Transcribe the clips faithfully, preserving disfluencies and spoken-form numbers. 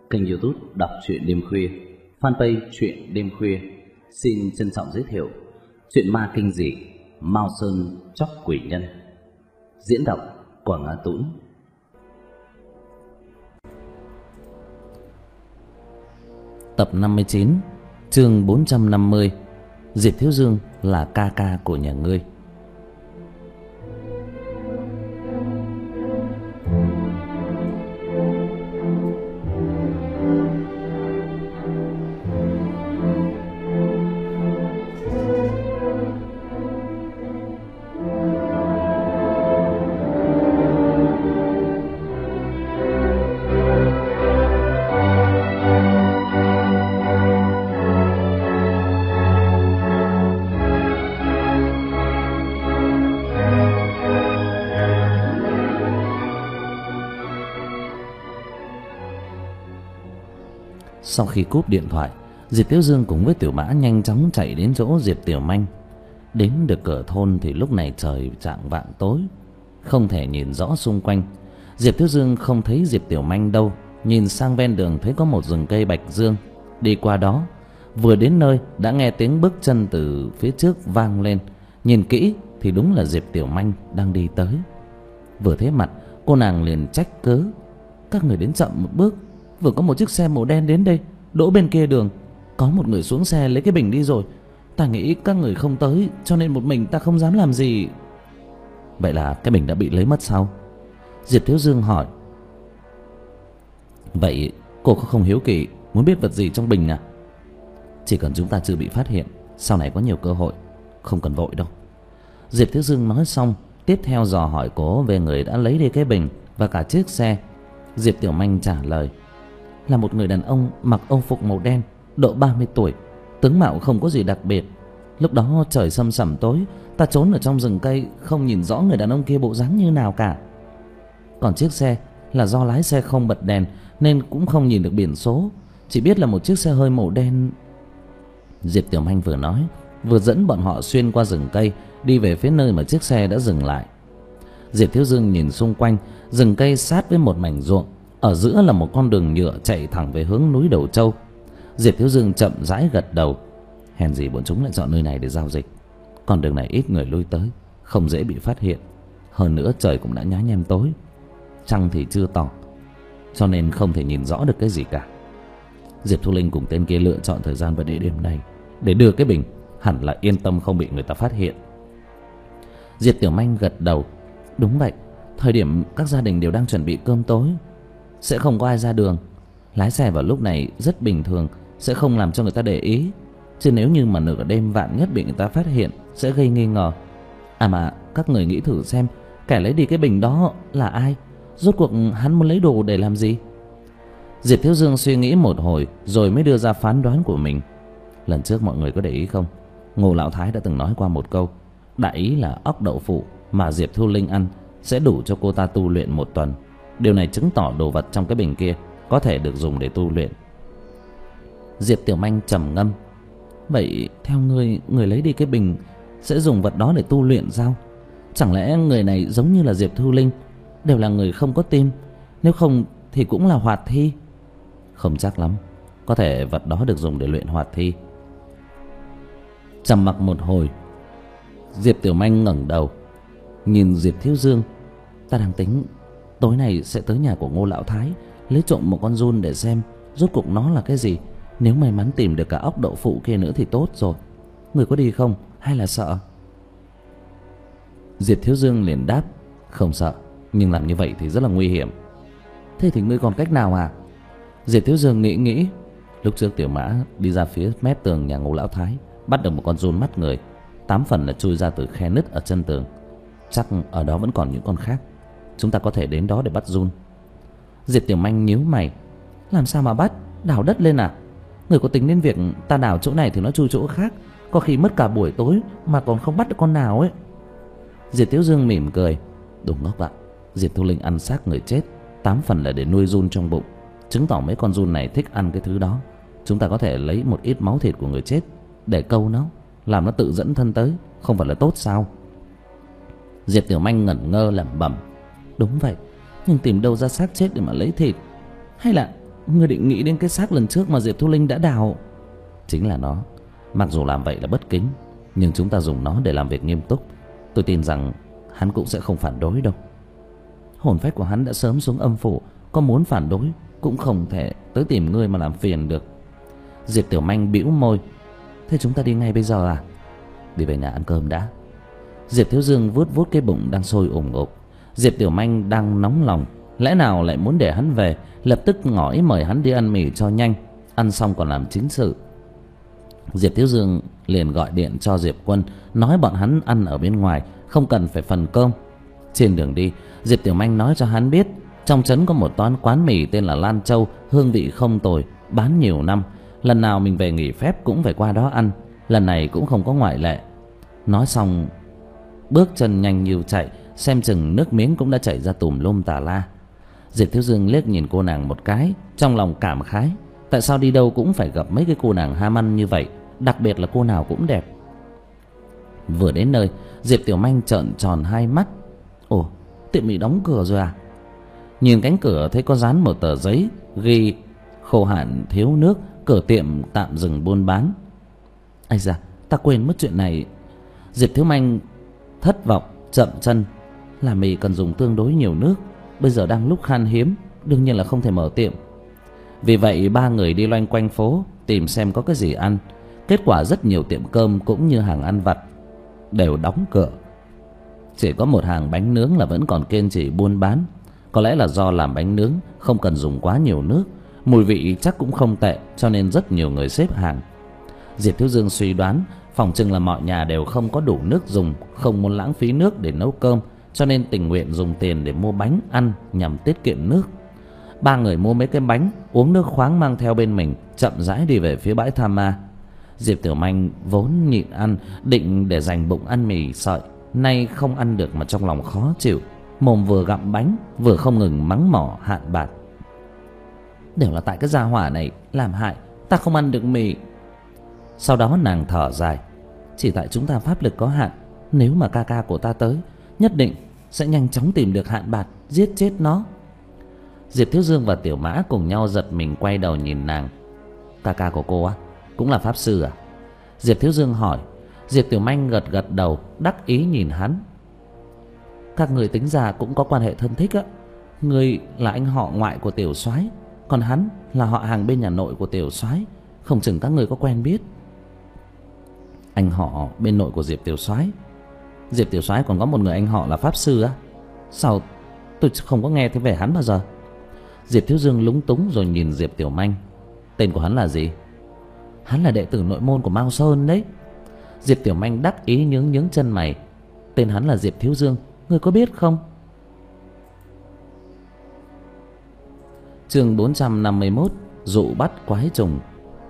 kênh YouTube Đọc truyện đêm khuya, fanpage truyện đêm khuya xin trân trọng giới thiệu truyện ma kinh dị Mao Sơn Chóc Quỷ Nhân. Diễn đọc Quảng Á Tũng. Tập năm mươi chín, chương bốn trăm năm mươi. Diệp Thiếu Dương là ca ca của nhà ngươi. Sau khi cúp điện thoại, Diệp Thiếu Dương cùng với Tiểu Mã nhanh chóng chạy đến chỗ Diệp Tiểu Manh. Đến được cửa thôn thì lúc này trời chạng vạng tối, không thể nhìn rõ xung quanh. Diệp Thiếu Dương không thấy Diệp Tiểu Manh đâu. Nhìn sang ven đường thấy có một rừng cây bạch dương. Đi qua đó, vừa đến nơi đã nghe tiếng bước chân từ phía trước vang lên. Nhìn kỹ thì đúng là Diệp Tiểu Manh đang đi tới. Vừa thấy mặt, cô nàng liền trách cứ: các người đến chậm một bước. Vừa có một chiếc xe màu đen đến đây, đỗ bên kia đường. Có một người xuống xe lấy cái bình đi rồi. Ta nghĩ các người không tới, cho nên một mình ta không dám làm gì. Vậy là cái bình đã bị lấy mất sao? Diệp Thiếu Dương hỏi. Vậy cô có không hiếu kỳ muốn biết vật gì trong bình à? Chỉ cần chúng ta chưa bị phát hiện, sau này có nhiều cơ hội, không cần vội đâu. Diệp Thiếu Dương nói xong, tiếp theo dò hỏi cô về người đã lấy đi cái bình và cả chiếc xe. Diệp Tiểu Manh trả lời là một người đàn ông mặc âu phục màu đen, độ ba mươi tuổi, tướng mạo không có gì đặc biệt. Lúc đó trời sầm sẩm tối, ta trốn ở trong rừng cây, không nhìn rõ người đàn ông kia bộ dáng như nào cả. Còn chiếc xe là do lái xe không bật đèn nên cũng không nhìn được biển số, chỉ biết là một chiếc xe hơi màu đen. Diệp Tiểu Manh vừa nói vừa dẫn bọn họ xuyên qua rừng cây, đi về phía nơi mà chiếc xe đã dừng lại. Diệp Thiếu Dương nhìn xung quanh, rừng cây sát với một mảnh ruộng, ở giữa là một con đường nhựa chạy thẳng về hướng núi Đầu Châu. Diệp Thiếu Dương chậm rãi gật đầu. Hèn gì bọn chúng lại chọn nơi này để giao dịch. Con đường này ít người lui tới, không dễ bị phát hiện. Hơn nữa trời cũng đã nhá nhem tối, trăng thì chưa tỏ, cho nên không thể nhìn rõ được cái gì cả. Diệp Thu Linh cùng tên kia lựa chọn thời gian và địa điểm này để đưa cái bình, hẳn là yên tâm không bị người ta phát hiện. Diệp Tiểu Manh gật đầu. Đúng vậy, thời điểm các gia đình đều đang chuẩn bị cơm tối, sẽ không có ai ra đường. Lái xe vào lúc này rất bình thường, sẽ không làm cho người ta để ý. Chứ nếu như mà nửa đêm vạn nhất bị người ta phát hiện, sẽ gây nghi ngờ. À mà các người nghĩ thử xem, kẻ lấy đi cái bình đó là ai? Rốt cuộc hắn muốn lấy đồ để làm gì? Diệp Thiếu Dương suy nghĩ một hồi rồi mới đưa ra phán đoán của mình. Lần trước mọi người có để ý không, Ngô Lão Thái đã từng nói qua một câu, đại ý là óc đậu phụ mà Diệp Thu Linh ăn sẽ đủ cho cô ta tu luyện một tuần. Điều này chứng tỏ đồ vật trong cái bình kia có thể được dùng để tu luyện. Diệp Tiểu Manh trầm ngâm. Vậy theo ngươi, người lấy đi cái bình sẽ dùng vật đó để tu luyện sao? Chẳng lẽ người này giống như là Diệp Thu Linh, đều là người không có tim? Nếu không thì cũng là hoạt thi. Không chắc lắm, có thể vật đó được dùng để luyện hoạt thi. Trầm mặc một hồi, Diệp Tiểu Manh ngẩng đầu nhìn Diệp Thiếu Dương. Ta đang tính tối nay sẽ tới nhà của Ngô Lão Thái, lấy trộm một con giun để xem rốt cuộc nó là cái gì. Nếu may mắn tìm được cả ốc đậu phụ kia nữa thì tốt rồi. Người có đi không hay là sợ? Diệp Thiếu Dương liền đáp, không sợ, nhưng làm như vậy thì rất là nguy hiểm. Thế thì ngươi còn cách nào à? Diệp Thiếu Dương nghĩ nghĩ. Lúc trước Tiểu Mã đi ra phía mép tường nhà Ngô Lão Thái, bắt được một con giun mắt người, tám phần là chui ra từ khe nứt ở chân tường. Chắc ở đó vẫn còn những con khác, chúng ta có thể đến đó để bắt giun. Diệp Tiểu Manh nhíu mày. Làm sao mà bắt? Đào đất lên à? Người có tính đến việc ta đào chỗ này thì nó chui chỗ khác, có khi mất cả buổi tối mà còn không bắt được con nào ấy. Diệp Thiếu Dương mỉm cười. Đúng ngốc ạ, Diệp Thu Linh ăn xác người chết tám phần là để nuôi giun trong bụng, chứng tỏ mấy con giun này thích ăn cái thứ đó. Chúng ta có thể lấy một ít máu thịt của người chết để câu nó, làm nó tự dẫn thân tới, không phải là tốt sao? Diệp Tiểu Manh ngẩn ngơ lẩm bẩm. Đúng vậy, nhưng tìm đâu ra xác chết để mà lấy thịt? Hay là Ngươi định nghĩ đến cái xác lần trước mà Diệp Thu Linh đã đào? Chính là nó. Mặc dù làm vậy là bất kính, nhưng chúng ta dùng nó để làm việc nghiêm túc. Tôi tin rằng hắn cũng sẽ không phản đối đâu. Hồn phách của hắn đã sớm xuống âm phủ, có muốn phản đối cũng không thể tới tìm ngươi mà làm phiền được. Diệp Tiểu Manh bĩu môi. Thế chúng ta đi ngay bây giờ à? Đi về nhà ăn cơm đã. Diệp Thiếu Dương vuốt vuốt cái bụng đang sôi ủng ục. Diệp Tiểu Manh đang nóng lòng, lẽ nào lại muốn để hắn về, lập tức ngỏ ý mời hắn đi ăn mì cho nhanh, ăn xong còn làm chính sự. Diệp Thiếu Dương liền gọi điện cho Diệp Quân, nói bọn hắn ăn ở bên ngoài, không cần phải phần cơm. Trên đường đi, Diệp Tiểu Manh nói cho hắn biết trong trấn có một toán quán mì tên là Lan Châu, hương vị không tồi, bán nhiều năm. Lần nào mình về nghỉ phép cũng phải qua đó ăn, lần này cũng không có ngoại lệ. Nói xong bước chân nhanh như chạy, xem chừng nước miếng cũng đã chảy ra tùm lum tà la. Diệp Thiếu Dương liếc nhìn cô nàng một cái, trong lòng cảm khái. Tại sao đi đâu cũng phải gặp mấy cái cô nàng ham ăn như vậy, đặc biệt là cô nào cũng đẹp. Vừa đến nơi, Diệp Tiểu Manh trợn tròn hai mắt. Ồ, tiệm mì đóng cửa rồi à? Nhìn cánh cửa thấy có dán một tờ giấy ghi khô hạn thiếu nước, cửa tiệm tạm dừng buôn bán. Ây da, ta quên mất chuyện này. Diệp Thiếu Manh thất vọng chậm chân. Làm mì cần dùng tương đối nhiều nước, bây giờ đang lúc khan hiếm, đương nhiên là không thể mở tiệm. Vì vậy ba người đi loanh quanh phố tìm xem có cái gì ăn. Kết quả rất nhiều tiệm cơm cũng như hàng ăn vặt đều đóng cửa. Chỉ có một hàng bánh nướng là vẫn còn kiên trì buôn bán. Có lẽ là do làm bánh nướng không cần dùng quá nhiều nước, mùi vị chắc cũng không tệ, cho nên rất nhiều người xếp hàng. Diệp Thiếu Dương suy đoán phòng chừng là mọi nhà đều không có đủ nước dùng, không muốn lãng phí nước để nấu cơm, cho nên tình nguyện dùng tiền để mua bánh ăn nhằm tiết kiệm nước. Ba người mua mấy cái bánh, uống nước khoáng mang theo bên mình, chậm rãi đi về phía bãi Tha Ma. Diệp Tiểu Manh vốn nhịn ăn, định để dành bụng ăn mì sợi, nay không ăn được mà trong lòng khó chịu, mồm vừa gặm bánh vừa không ngừng mắng mỏ Hạn Bạt. Đều là tại cái gia hỏa này làm hại, ta không ăn được mì. Sau đó nàng thở dài. Chỉ tại chúng ta pháp lực có hạn, nếu mà ca ca của ta tới, nhất định sẽ nhanh chóng tìm được Hạn Bạt, giết chết nó. Diệp Thiếu Dương và Tiểu Mã cùng nhau giật mình quay đầu nhìn nàng. Ca ca của cô á, cũng là pháp sư à? Diệp Thiếu Dương hỏi. Diệp Tiểu Manh gật gật đầu, đắc ý nhìn hắn. Các người tính ra cũng có quan hệ thân thích á. Người là anh họ ngoại của Tiểu Soái, còn hắn là họ hàng bên nhà nội của Tiểu Soái, không chừng các người có quen biết. Anh họ bên nội của Diệp Tiểu Soái? Diệp Tiểu Soái còn có một người anh họ là pháp sư á? Sao tôi không có nghe thấy về hắn bao giờ? Diệp Thiếu Dương lúng túng rồi nhìn Diệp Tiểu Manh. Tên của hắn là gì? Hắn là đệ tử nội môn của Mao Sơn đấy. Diệp Tiểu Manh đắc ý nhướng nhướng chân mày. Tên hắn là Diệp Thiếu Dương, ngươi có biết không? Chương bốn trăm năm mươi mốt. Dụ bắt quái trùng.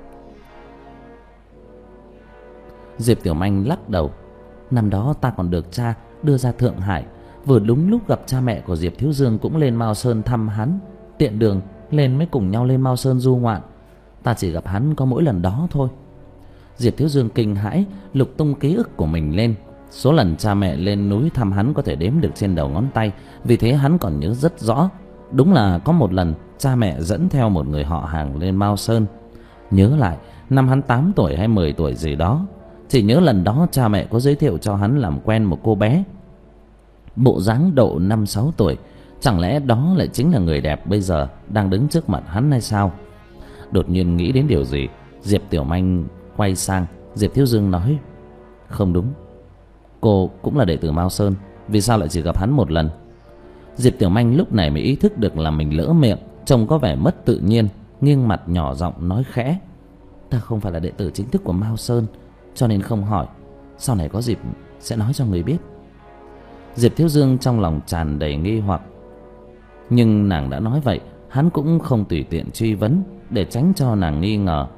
Diệp Tiểu Manh lắc đầu. Năm đó ta còn được cha đưa ra Thượng Hải, vừa đúng lúc gặp cha mẹ của Diệp Thiếu Dương cũng lên Mao Sơn thăm hắn, tiện đường lên mới cùng nhau lên Mao Sơn du ngoạn. Ta chỉ gặp hắn có mỗi lần đó thôi. Diệp Thiếu Dương kinh hãi, lục tung ký ức của mình lên. Số lần cha mẹ lên núi thăm hắn có thể đếm được trên đầu ngón tay, vì thế hắn còn nhớ rất rõ. Đúng là có một lần cha mẹ dẫn theo một người họ hàng lên Mao Sơn. Nhớ lại năm hắn tám tuổi hay mười tuổi gì đó. Chỉ nhớ lần đó cha mẹ có giới thiệu cho hắn làm quen một cô bé, bộ dáng độ năm sáu tuổi. Chẳng lẽ đó lại chính là người đẹp bây giờ đang đứng trước mặt hắn hay sao? Đột nhiên nghĩ đến điều gì, Diệp Tiểu Manh quay sang Diệp Thiếu Dương nói. Không đúng, cô cũng là đệ tử Mao Sơn, vì sao lại chỉ gặp hắn một lần? Diệp Tiểu Manh lúc này mới ý thức được là mình lỡ miệng, trông có vẻ mất tự nhiên, nghiêng mặt nhỏ giọng nói khẽ. Ta không phải là đệ tử chính thức của Mao Sơn, cho nên không hỏi, sau này có dịp sẽ nói cho người biết. Diệp Thiếu Dương trong lòng tràn đầy nghi hoặc, nhưng nàng đã nói vậy, hắn cũng không tùy tiện truy vấn để tránh cho nàng nghi ngờ.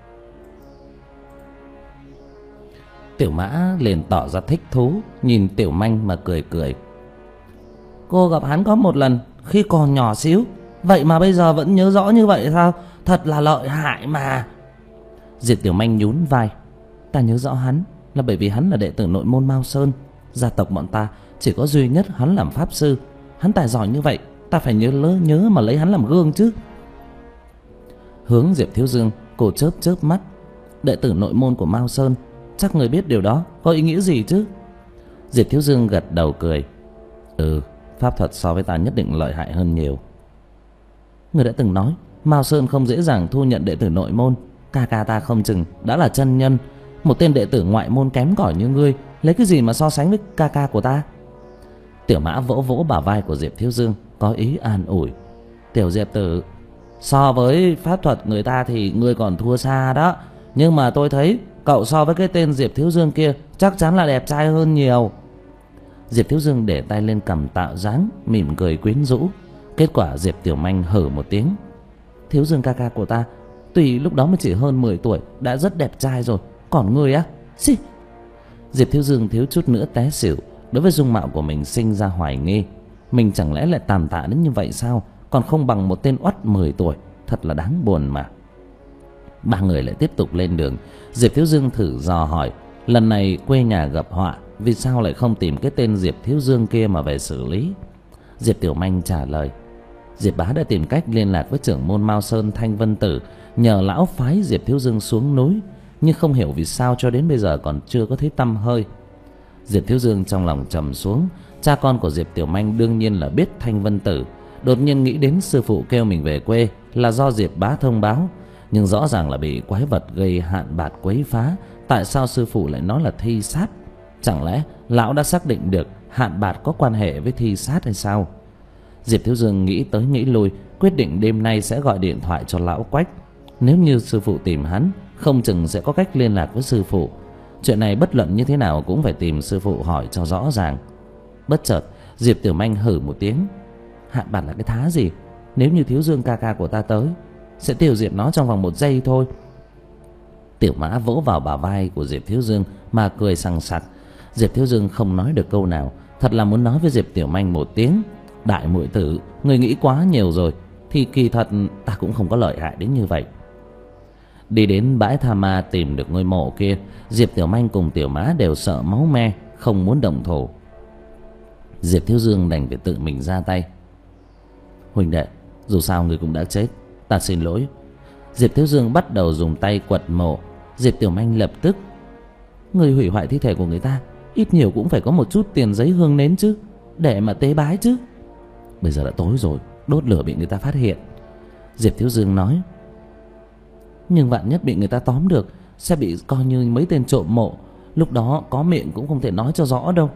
Tiểu Mã liền tỏ ra thích thú, nhìn Tiểu Manh mà cười cười. Cô gặp hắn có một lần khi còn nhỏ xíu, vậy mà bây giờ vẫn nhớ rõ như vậy sao? Thật là lợi hại mà. Diệp Tiểu Manh nhún vai. Ta nhớ rõ hắn là bởi vì hắn là đệ tử nội môn Mao Sơn. Gia tộc bọn ta chỉ có duy nhất hắn làm pháp sư. Hắn tài giỏi như vậy, ta phải nhớ lỡ nhớ mà lấy hắn làm gương chứ. Hướng Diệp Thiếu Dương, cô chớp chớp mắt. Đệ tử nội môn của Mao Sơn, chắc người biết điều đó, có ý nghĩa gì chứ? Diệp Thiếu Dương gật đầu cười. Ừ, pháp thuật so với ta nhất định lợi hại hơn nhiều. Người đã từng nói Mao Sơn không dễ dàng thu nhận đệ tử nội môn. Ca ca ta không chừng đã là chân nhân. Một tên đệ tử ngoại môn kém cỏi như ngươi, lấy cái gì mà so sánh với ca ca của ta? Tiểu Mã vỗ vỗ bả vai của Diệp Thiếu Dương, có ý an ủi. Tiểu Diệp tử, so với pháp thuật người ta thì ngươi còn thua xa đó. Nhưng mà tôi thấy cậu so với cái tên Diệp Thiếu Dương kia chắc chắn là đẹp trai hơn nhiều. Diệp Thiếu Dương để tay lên cằm tạo dáng, mỉm cười quyến rũ. Kết quả Diệp Tiểu Manh hử một tiếng. Thiếu Dương ca ca của ta tuy lúc đó mới chỉ hơn mười tuổi đã rất đẹp trai rồi, còn ngươi á, xì. Diệp Thiếu Dương thiếu chút nữa té xỉu. Đối với dung mạo của mình sinh ra hoài nghi. Mình chẳng lẽ lại tàn tạ đến như vậy sao? Còn không bằng một tên oắt mười tuổi. Thật là đáng buồn mà. Ba người lại tiếp tục lên đường. Diệp Thiếu Dương thử dò hỏi, lần này quê nhà gặp họa, vì sao lại không tìm cái tên Diệp Thiếu Dương kia mà về xử lý? Diệp Tiểu Manh trả lời, Diệp bá đã tìm cách liên lạc với trưởng môn Mao Sơn Thanh Vân Tử, nhờ lão phái Diệp Thiếu Dương xuống núi, nhưng không hiểu vì sao cho đến bây giờ còn chưa có thấy tăm hơi. Diệp Thiếu Dương trong lòng trầm xuống. Cha con của Diệp Tiểu Manh đương nhiên là biết Thanh Vân Tử. Đột nhiên nghĩ đến sư phụ kêu mình về quê là do Diệp bá thông báo, nhưng rõ ràng là bị quái vật gây hạn bạt quấy phá. Tại sao sư phụ lại nói là thi sát? Chẳng lẽ lão đã xác định được hạn bạt có quan hệ với thi sát hay sao? Diệp Thiếu Dương nghĩ tới nghĩ lui, quyết định đêm nay sẽ gọi điện thoại cho lão Quách. Nếu như sư phụ tìm hắn, không chừng sẽ có cách liên lạc với sư phụ. Chuyện này bất luận như thế nào cũng phải tìm sư phụ hỏi cho rõ ràng. Bất chợt Diệp Tiểu Manh hử một tiếng. Hạn bạt là cái thá gì? Nếu như Thiếu Dương ca ca của ta tới, sẽ tiêu diệt nó trong vòng một giây thôi. Tiểu Mã vỗ vào bả vai của Diệp Thiếu Dương mà cười sằng sặc. Diệp Thiếu Dương không nói được câu nào, thật là muốn nói với Diệp Tiểu Manh một tiếng, đại muội tử, người nghĩ quá nhiều rồi, thì kỳ thật ta cũng không có lợi hại đến như vậy. Đi đến bãi tha ma tìm được ngôi mộ kia, Diệp Tiểu Manh cùng Tiểu Mã đều sợ máu me, không muốn động thủ. Diệp Thiếu Dương đành phải tự mình ra tay. Huynh đệ, dù sao người cũng đã chết, ta xin lỗi. Diệp Thiếu Dương bắt đầu dùng tay quật mộ. Diệp Tiểu Manh lập tức, người hủy hoại thi thể của người ta, ít nhiều cũng phải có một chút tiền giấy hương nến chứ, để mà tế bái chứ. Bây giờ đã tối rồi, đốt lửa bị người ta phát hiện. Diệp Thiếu Dương nói, nhưng vạn nhất bị người ta tóm được, sẽ bị coi như mấy tên trộm mộ. Lúc đó có miệng cũng không thể nói cho rõ đâu.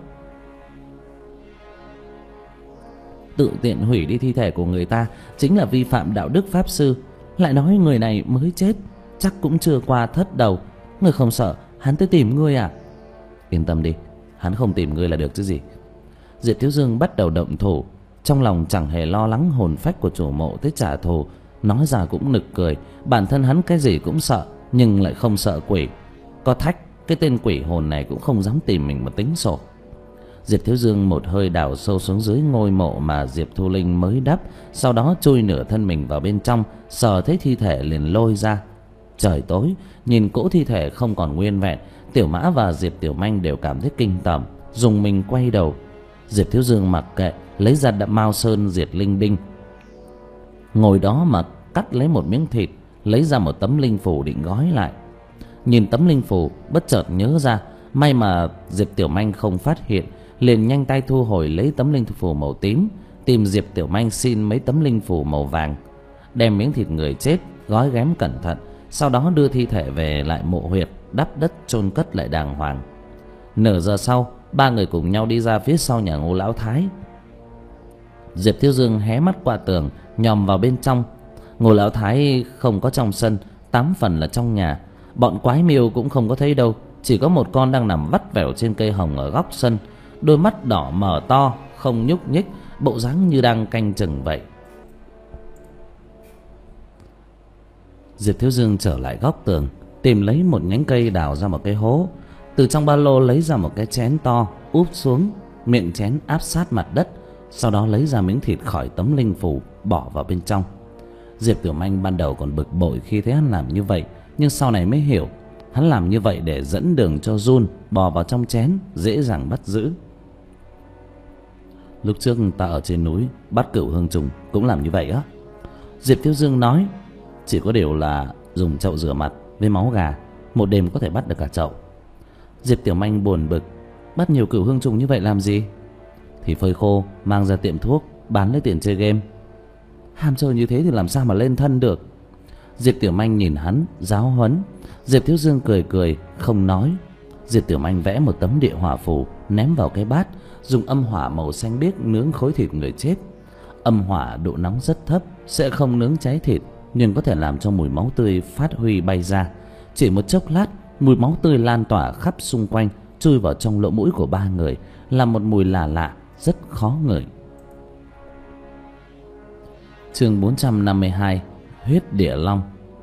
Tự tiện hủy đi thi thể của người ta chính là vi phạm đạo đức pháp sư. Lại nói người này mới chết, chắc cũng chưa qua thất đầu. Người không sợ hắn tới tìm ngươi à? Yên tâm đi, hắn không tìm ngươi là được chứ gì. Diệp Thiếu Dương bắt đầu động thủ. Trong lòng chẳng hề lo lắng hồn phách của chủ mộ tới trả thù. Nói ra cũng nực cười. Bản thân hắn cái gì cũng sợ, nhưng lại không sợ quỷ. Có thách, cái tên quỷ hồn này cũng không dám tìm mình mà tính sổ. Diệp Thiếu Dương một hơi đào sâu xuống dưới ngôi mộ mà Diệp Thu Linh mới đắp, sau đó chui nửa thân mình vào bên trong, sờ thấy thi thể liền lôi ra. Trời tối, nhìn cỗ thi thể không còn nguyên vẹn, Tiểu Mã và Diệp Tiểu Manh đều cảm thấy kinh tởm, dùng mình quay đầu. Diệp Thiếu Dương mặc kệ, lấy ra đậm Mao Sơn diệt linh đinh, ngồi đó mà cắt lấy một miếng thịt, lấy ra một tấm linh phù định gói lại. Nhìn tấm linh phù, bất chợt nhớ ra, may mà Diệp Tiểu Manh không phát hiện, liền nhanh tay thu hồi lấy tấm linh phù màu tím, tìm Diệp Tiểu Manh xin mấy tấm linh phù màu vàng, đem miếng thịt người chết gói ghém cẩn thận, sau đó đưa thi thể về lại mộ huyệt, đắp đất chôn cất lại đàng hoàng. Nửa giờ sau, ba người cùng nhau đi ra phía sau nhà Ngô Lão Thái. Diệp Thiếu Dương hé mắt qua tường, nhòm vào bên trong. Ngô Lão Thái không có trong sân, tám phần là trong nhà. Bọn quái miêu cũng không có thấy đâu, chỉ có một con đang nằm vắt vẻo trên cây hồng ở góc sân, đôi mắt đỏ mở to, không nhúc nhích, bộ dáng như đang canh chừng vậy. Diệp Thiếu Dương trở lại góc tường, tìm lấy một nhánh cây đào ra một cái hố, từ trong ba lô lấy ra một cái chén to, úp xuống, miệng chén áp sát mặt đất, sau đó lấy ra miếng thịt khỏi tấm linh phù bỏ vào bên trong. Diệp Tiểu Manh ban đầu còn bực bội khi thấy hắn làm như vậy, nhưng sau này mới hiểu, hắn làm như vậy để dẫn đường cho giun bò vào trong chén, dễ dàng bắt giữ. Lúc trước ta ở trên núi bắt cửu hương trùng cũng làm như vậy á. Diệp Thiếu Dương nói, Chỉ có điều là dùng chậu rửa mặt với máu gà, một đêm có thể bắt được cả chậu. Diệp Tiểu Manh buồn bực, bắt nhiều cửu hương trùng như vậy làm gì? Thì phơi khô mang ra tiệm thuốc bán lấy tiền chơi game. Ham chơi như thế thì làm sao mà lên thân được? Diệp Tiểu Manh nhìn hắn giáo huấn. Diệp Thiếu Dương cười cười không nói. Diệp Tiểu Manh vẽ một tấm địa hỏa phù ném vào cái bát, dùng âm hỏa màu xanh biếc nướng khối thịt người chết. Âm hỏa độ nóng rất thấp, sẽ không nướng cháy thịt, nhưng có thể làm cho mùi máu tươi phát huy bay ra. Chỉ một chốc lát, mùi máu tươi lan tỏa khắp xung quanh, chui vào trong lỗ mũi của ba người, là một mùi lạ lạ rất khó ngửi. Chương bốn trăm năm mươi hai, huyết địa long.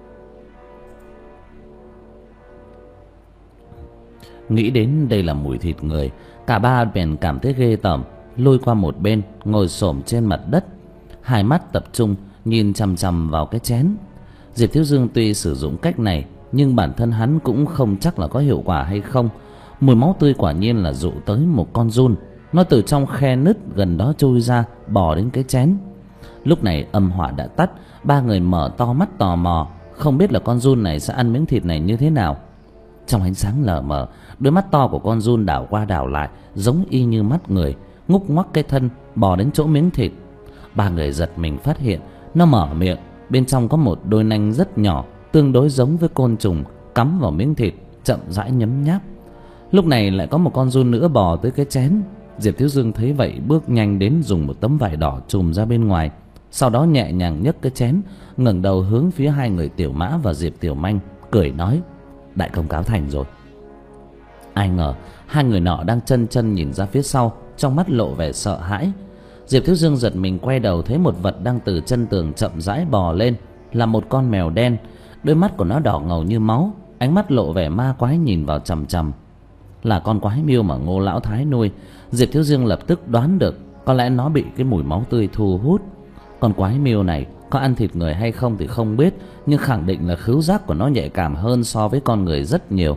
Nghĩ đến đây là mùi thịt người, cả ba bèn cảm thấy ghê tởm, lôi qua một bên ngồi xổm trên mặt đất, hai mắt tập trung nhìn chằm chằm vào cái chén. Diệp Thiếu Dương tuy sử dụng cách này, nhưng bản thân hắn cũng không chắc là có hiệu quả hay không. Mùi máu tươi quả nhiên là dụ tới một con giun, nó từ trong khe nứt gần đó trôi ra, bò đến cái chén. Lúc này âm hỏa đã tắt, ba người mở to mắt tò mò, không biết là con giun này sẽ ăn miếng thịt này như thế nào. Trong ánh sáng lờ mờ, đôi mắt to của con giun đảo qua đảo lại, giống y như mắt người, ngúc ngoắc cái thân bò đến chỗ miếng thịt. Ba người giật mình phát hiện nó mở miệng, bên trong có một đôi nanh rất nhỏ, tương đối giống với côn trùng, cắm vào miếng thịt, chậm rãi nhấm nháp. Lúc này lại có một con giun nữa bò tới cái chén. Diệp Thiếu Dương thấy vậy bước nhanh đến, dùng một tấm vải đỏ trùm ra bên ngoài, sau đó nhẹ nhàng nhấc cái chén, ngẩng đầu hướng phía hai người Tiểu Mã và Diệp Tiểu Manh, cười nói: đại công cáo thành rồi. Ai ngờ hai người nọ đang chân chân nhìn ra phía sau, trong mắt lộ vẻ sợ hãi. Diệp Thiếu Dương giật mình quay đầu, thấy một vật đang từ chân tường chậm rãi bò lên, là một con mèo đen. Đôi mắt của nó đỏ ngầu như máu, ánh mắt lộ vẻ ma quái nhìn vào chằm chằm. Là con quái miêu mà Ngô lão thái nuôi. Diệp Thiếu Dương lập tức đoán được có lẽ nó bị cái mùi máu tươi thu hút. Con quái miêu này có ăn thịt người hay không thì không biết, nhưng khẳng định là khứu giác của nó nhạy cảm hơn so với con người rất nhiều.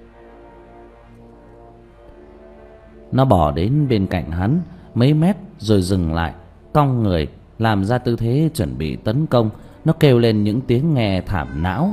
Nó bò đến bên cạnh hắn mấy mét rồi dừng lại, cong người làm ra tư thế chuẩn bị tấn công. Nó kêu lên những tiếng nghe thảm não.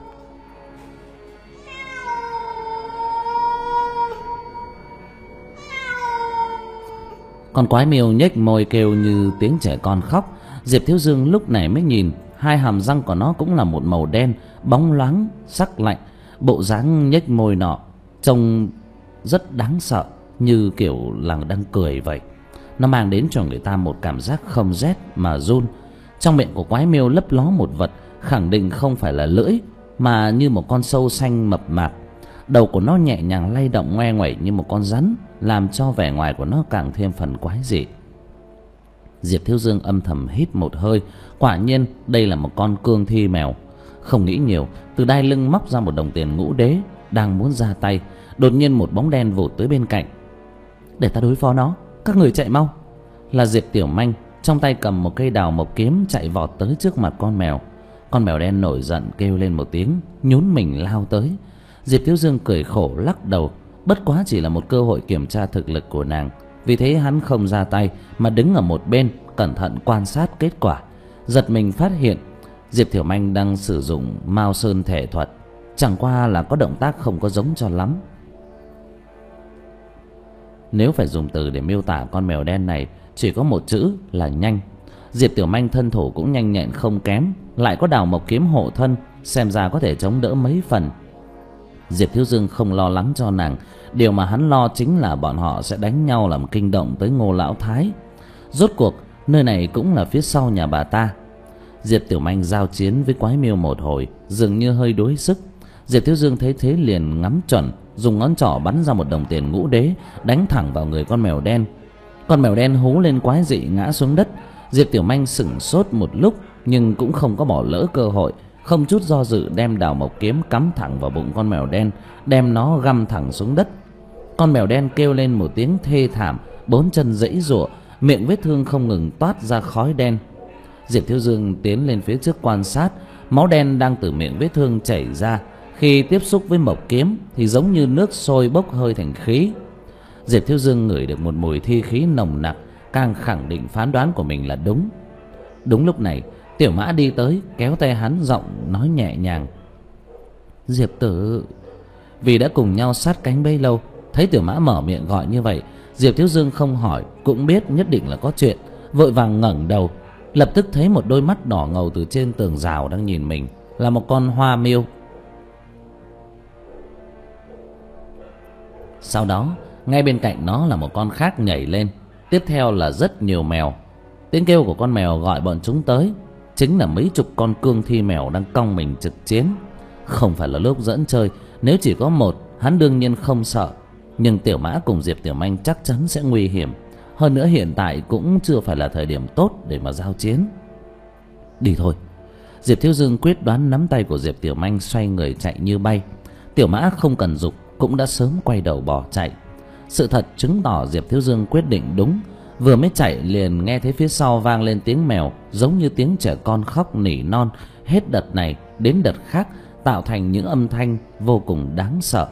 Con quái miêu nhếch môi kêu như tiếng trẻ con khóc. Diệp Thiếu Dương lúc này mới nhìn, hai hàm răng của nó cũng là một màu đen, bóng loáng, sắc lạnh. Bộ dáng nhếch môi nọ trông rất đáng sợ, như kiểu là đang cười vậy. Nó mang đến cho người ta một cảm giác không rét mà run. Trong miệng của quái miêu lấp ló một vật, khẳng định không phải là lưỡi, mà như một con sâu xanh mập mạp. Đầu của nó nhẹ nhàng lay động ngoe ngoẩy như một con rắn, làm cho vẻ ngoài của nó càng thêm phần quái dị. Diệp Thiếu Dương âm thầm hít một hơi, quả nhiên đây là một con cương thi mèo. Không nghĩ nhiều, từ đai lưng móc ra một đồng tiền ngũ đế, đang muốn ra tay, đột nhiên một bóng đen vụt tới bên cạnh. Để ta đối phó nó, các người chạy mau. Là Diệp Tiểu Manh, trong tay cầm một cây đào mộc kiếm, chạy vọt tới trước mặt con mèo. Con mèo đen nổi giận kêu lên một tiếng, nhún mình lao tới. Diệp Thiếu Dương cười khổ lắc đầu, bất quá chỉ là một cơ hội kiểm tra thực lực của nàng. Vì thế hắn không ra tay mà đứng ở một bên cẩn thận quan sát kết quả. Giật mình phát hiện Diệp Tiểu Manh đang sử dụng Mao Sơn thể thuật, chẳng qua là có động tác không có giống cho lắm. Nếu phải dùng từ để miêu tả con mèo đen này, chỉ có một chữ là nhanh. Diệp Tiểu Manh thân thủ cũng nhanh nhẹn không kém, lại có đào mộc kiếm hộ thân, xem ra có thể chống đỡ mấy phần. Diệp Thiếu Dương không lo lắng cho nàng, điều mà hắn lo chính là bọn họ sẽ đánh nhau làm kinh động tới Ngô lão thái. Rốt cuộc nơi này cũng là phía sau nhà bà ta. Diệp Tiểu Manh giao chiến với quái miêu một hồi, dường như hơi đuối sức. Diệp Thiếu Dương thấy thế liền ngắm chuẩn, dùng ngón trỏ bắn ra một đồng tiền ngũ đế, đánh thẳng vào người con mèo đen. Con mèo đen hú lên quái dị ngã xuống đất. Diệp Tiểu Manh sững sốt một lúc, nhưng cũng không có bỏ lỡ cơ hội, không chút do dự đem đào mộc kiếm cắm thẳng vào bụng con mèo đen, đem nó găm thẳng xuống đất. Con mèo đen kêu lên một tiếng thê thảm, bốn chân giãy giụa, miệng vết thương không ngừng toát ra khói đen. Diệp Thiếu Dương tiến lên phía trước quan sát, máu đen đang từ miệng vết thương chảy ra, khi tiếp xúc với mộc kiếm thì giống như nước sôi bốc hơi thành khí. Diệp Thiếu Dương ngửi được một mùi thi khí nồng nặc, càng khẳng định phán đoán của mình là đúng. Đúng lúc này, Tiểu Mã đi tới kéo tay hắn, giọng nói nhẹ nhàng: Diệp tử. Vì đã cùng nhau sát cánh bấy lâu, thấy Tiểu Mã mở miệng gọi như vậy, Diệp Thiếu Dương không hỏi cũng biết nhất định là có chuyện, vội vàng ngẩng đầu, lập tức thấy một đôi mắt đỏ ngầu từ trên tường rào đang nhìn mình, là một con hoa miêu. Sau đó ngay bên cạnh nó là một con khác nhảy lên, tiếp theo là rất nhiều mèo. Tiếng kêu của con mèo gọi bọn chúng tới, chính là mấy chục con cương thi mèo đang cong mình trực chiến. Không phải là lúc dẫn chơi, nếu chỉ có một, hắn đương nhiên không sợ, nhưng Tiểu Mã cùng Diệp Tiểu Manh chắc chắn sẽ nguy hiểm. Hơn nữa hiện tại cũng chưa phải là thời điểm tốt để mà giao chiến. Đi thôi. Diệp Thiếu Dương quyết đoán nắm tay của Diệp Tiểu Manh, xoay người chạy như bay. Tiểu Mã không cần giục cũng đã sớm quay đầu bỏ chạy. Sự thật chứng tỏ Diệp Thiếu Dương quyết định đúng. Vừa mới chạy liền nghe thấy phía sau vang lên tiếng mèo, giống như tiếng trẻ con khóc nỉ non, hết đợt này đến đợt khác, tạo thành những âm thanh vô cùng đáng sợ.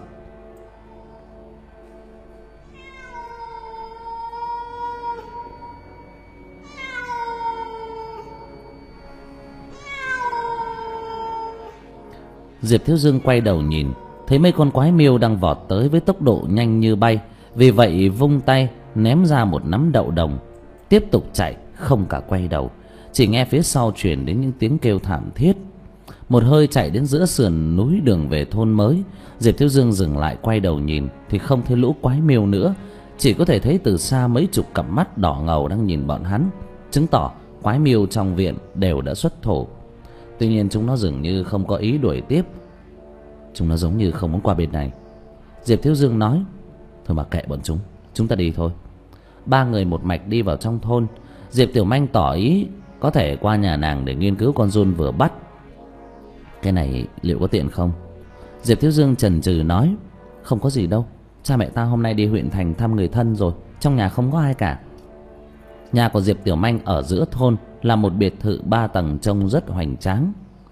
Diệp Thiếu Dương quay đầu nhìn, thấy mấy con quái miêu đang vọt tới với tốc độ nhanh như bay, vì vậy vung tay ném ra một nắm đậu đồng, tiếp tục chạy, không cả quay đầu. Chỉ nghe phía sau truyền đến những tiếng kêu thảm thiết. Một hơi chạy đến giữa sườn núi đường về thôn mới, Diệp Thiếu Dương dừng lại quay đầu nhìn thì không thấy lũ quái miêu nữa, chỉ có thể thấy từ xa mấy chục cặp mắt đỏ ngầu đang nhìn bọn hắn, chứng tỏ quái miêu trong viện đều đã xuất thủ. Tuy nhiên chúng nó dường như không có ý đuổi tiếp, chúng nó giống như không muốn qua bên này. Diệp Thiếu Dương nói: Thôi mà kệ bọn chúng, chúng ta đi thôi. Ba người một mạch đi vào trong thôn. Diệp Tiểu Manh tỏ ý có thể qua nhà nàng để nghiên cứu con giun vừa bắt. Cái này liệu có tiện không? Diệp Thiếu Dương chần chừ nói: Không có gì đâu, cha mẹ ta hôm nay đi huyện thành thăm người thân rồi, trong nhà không có ai cả. Nhà của Diệp Tiểu Manh ở giữa thôn là một biệt thự ba tầng trông rất hoành tráng.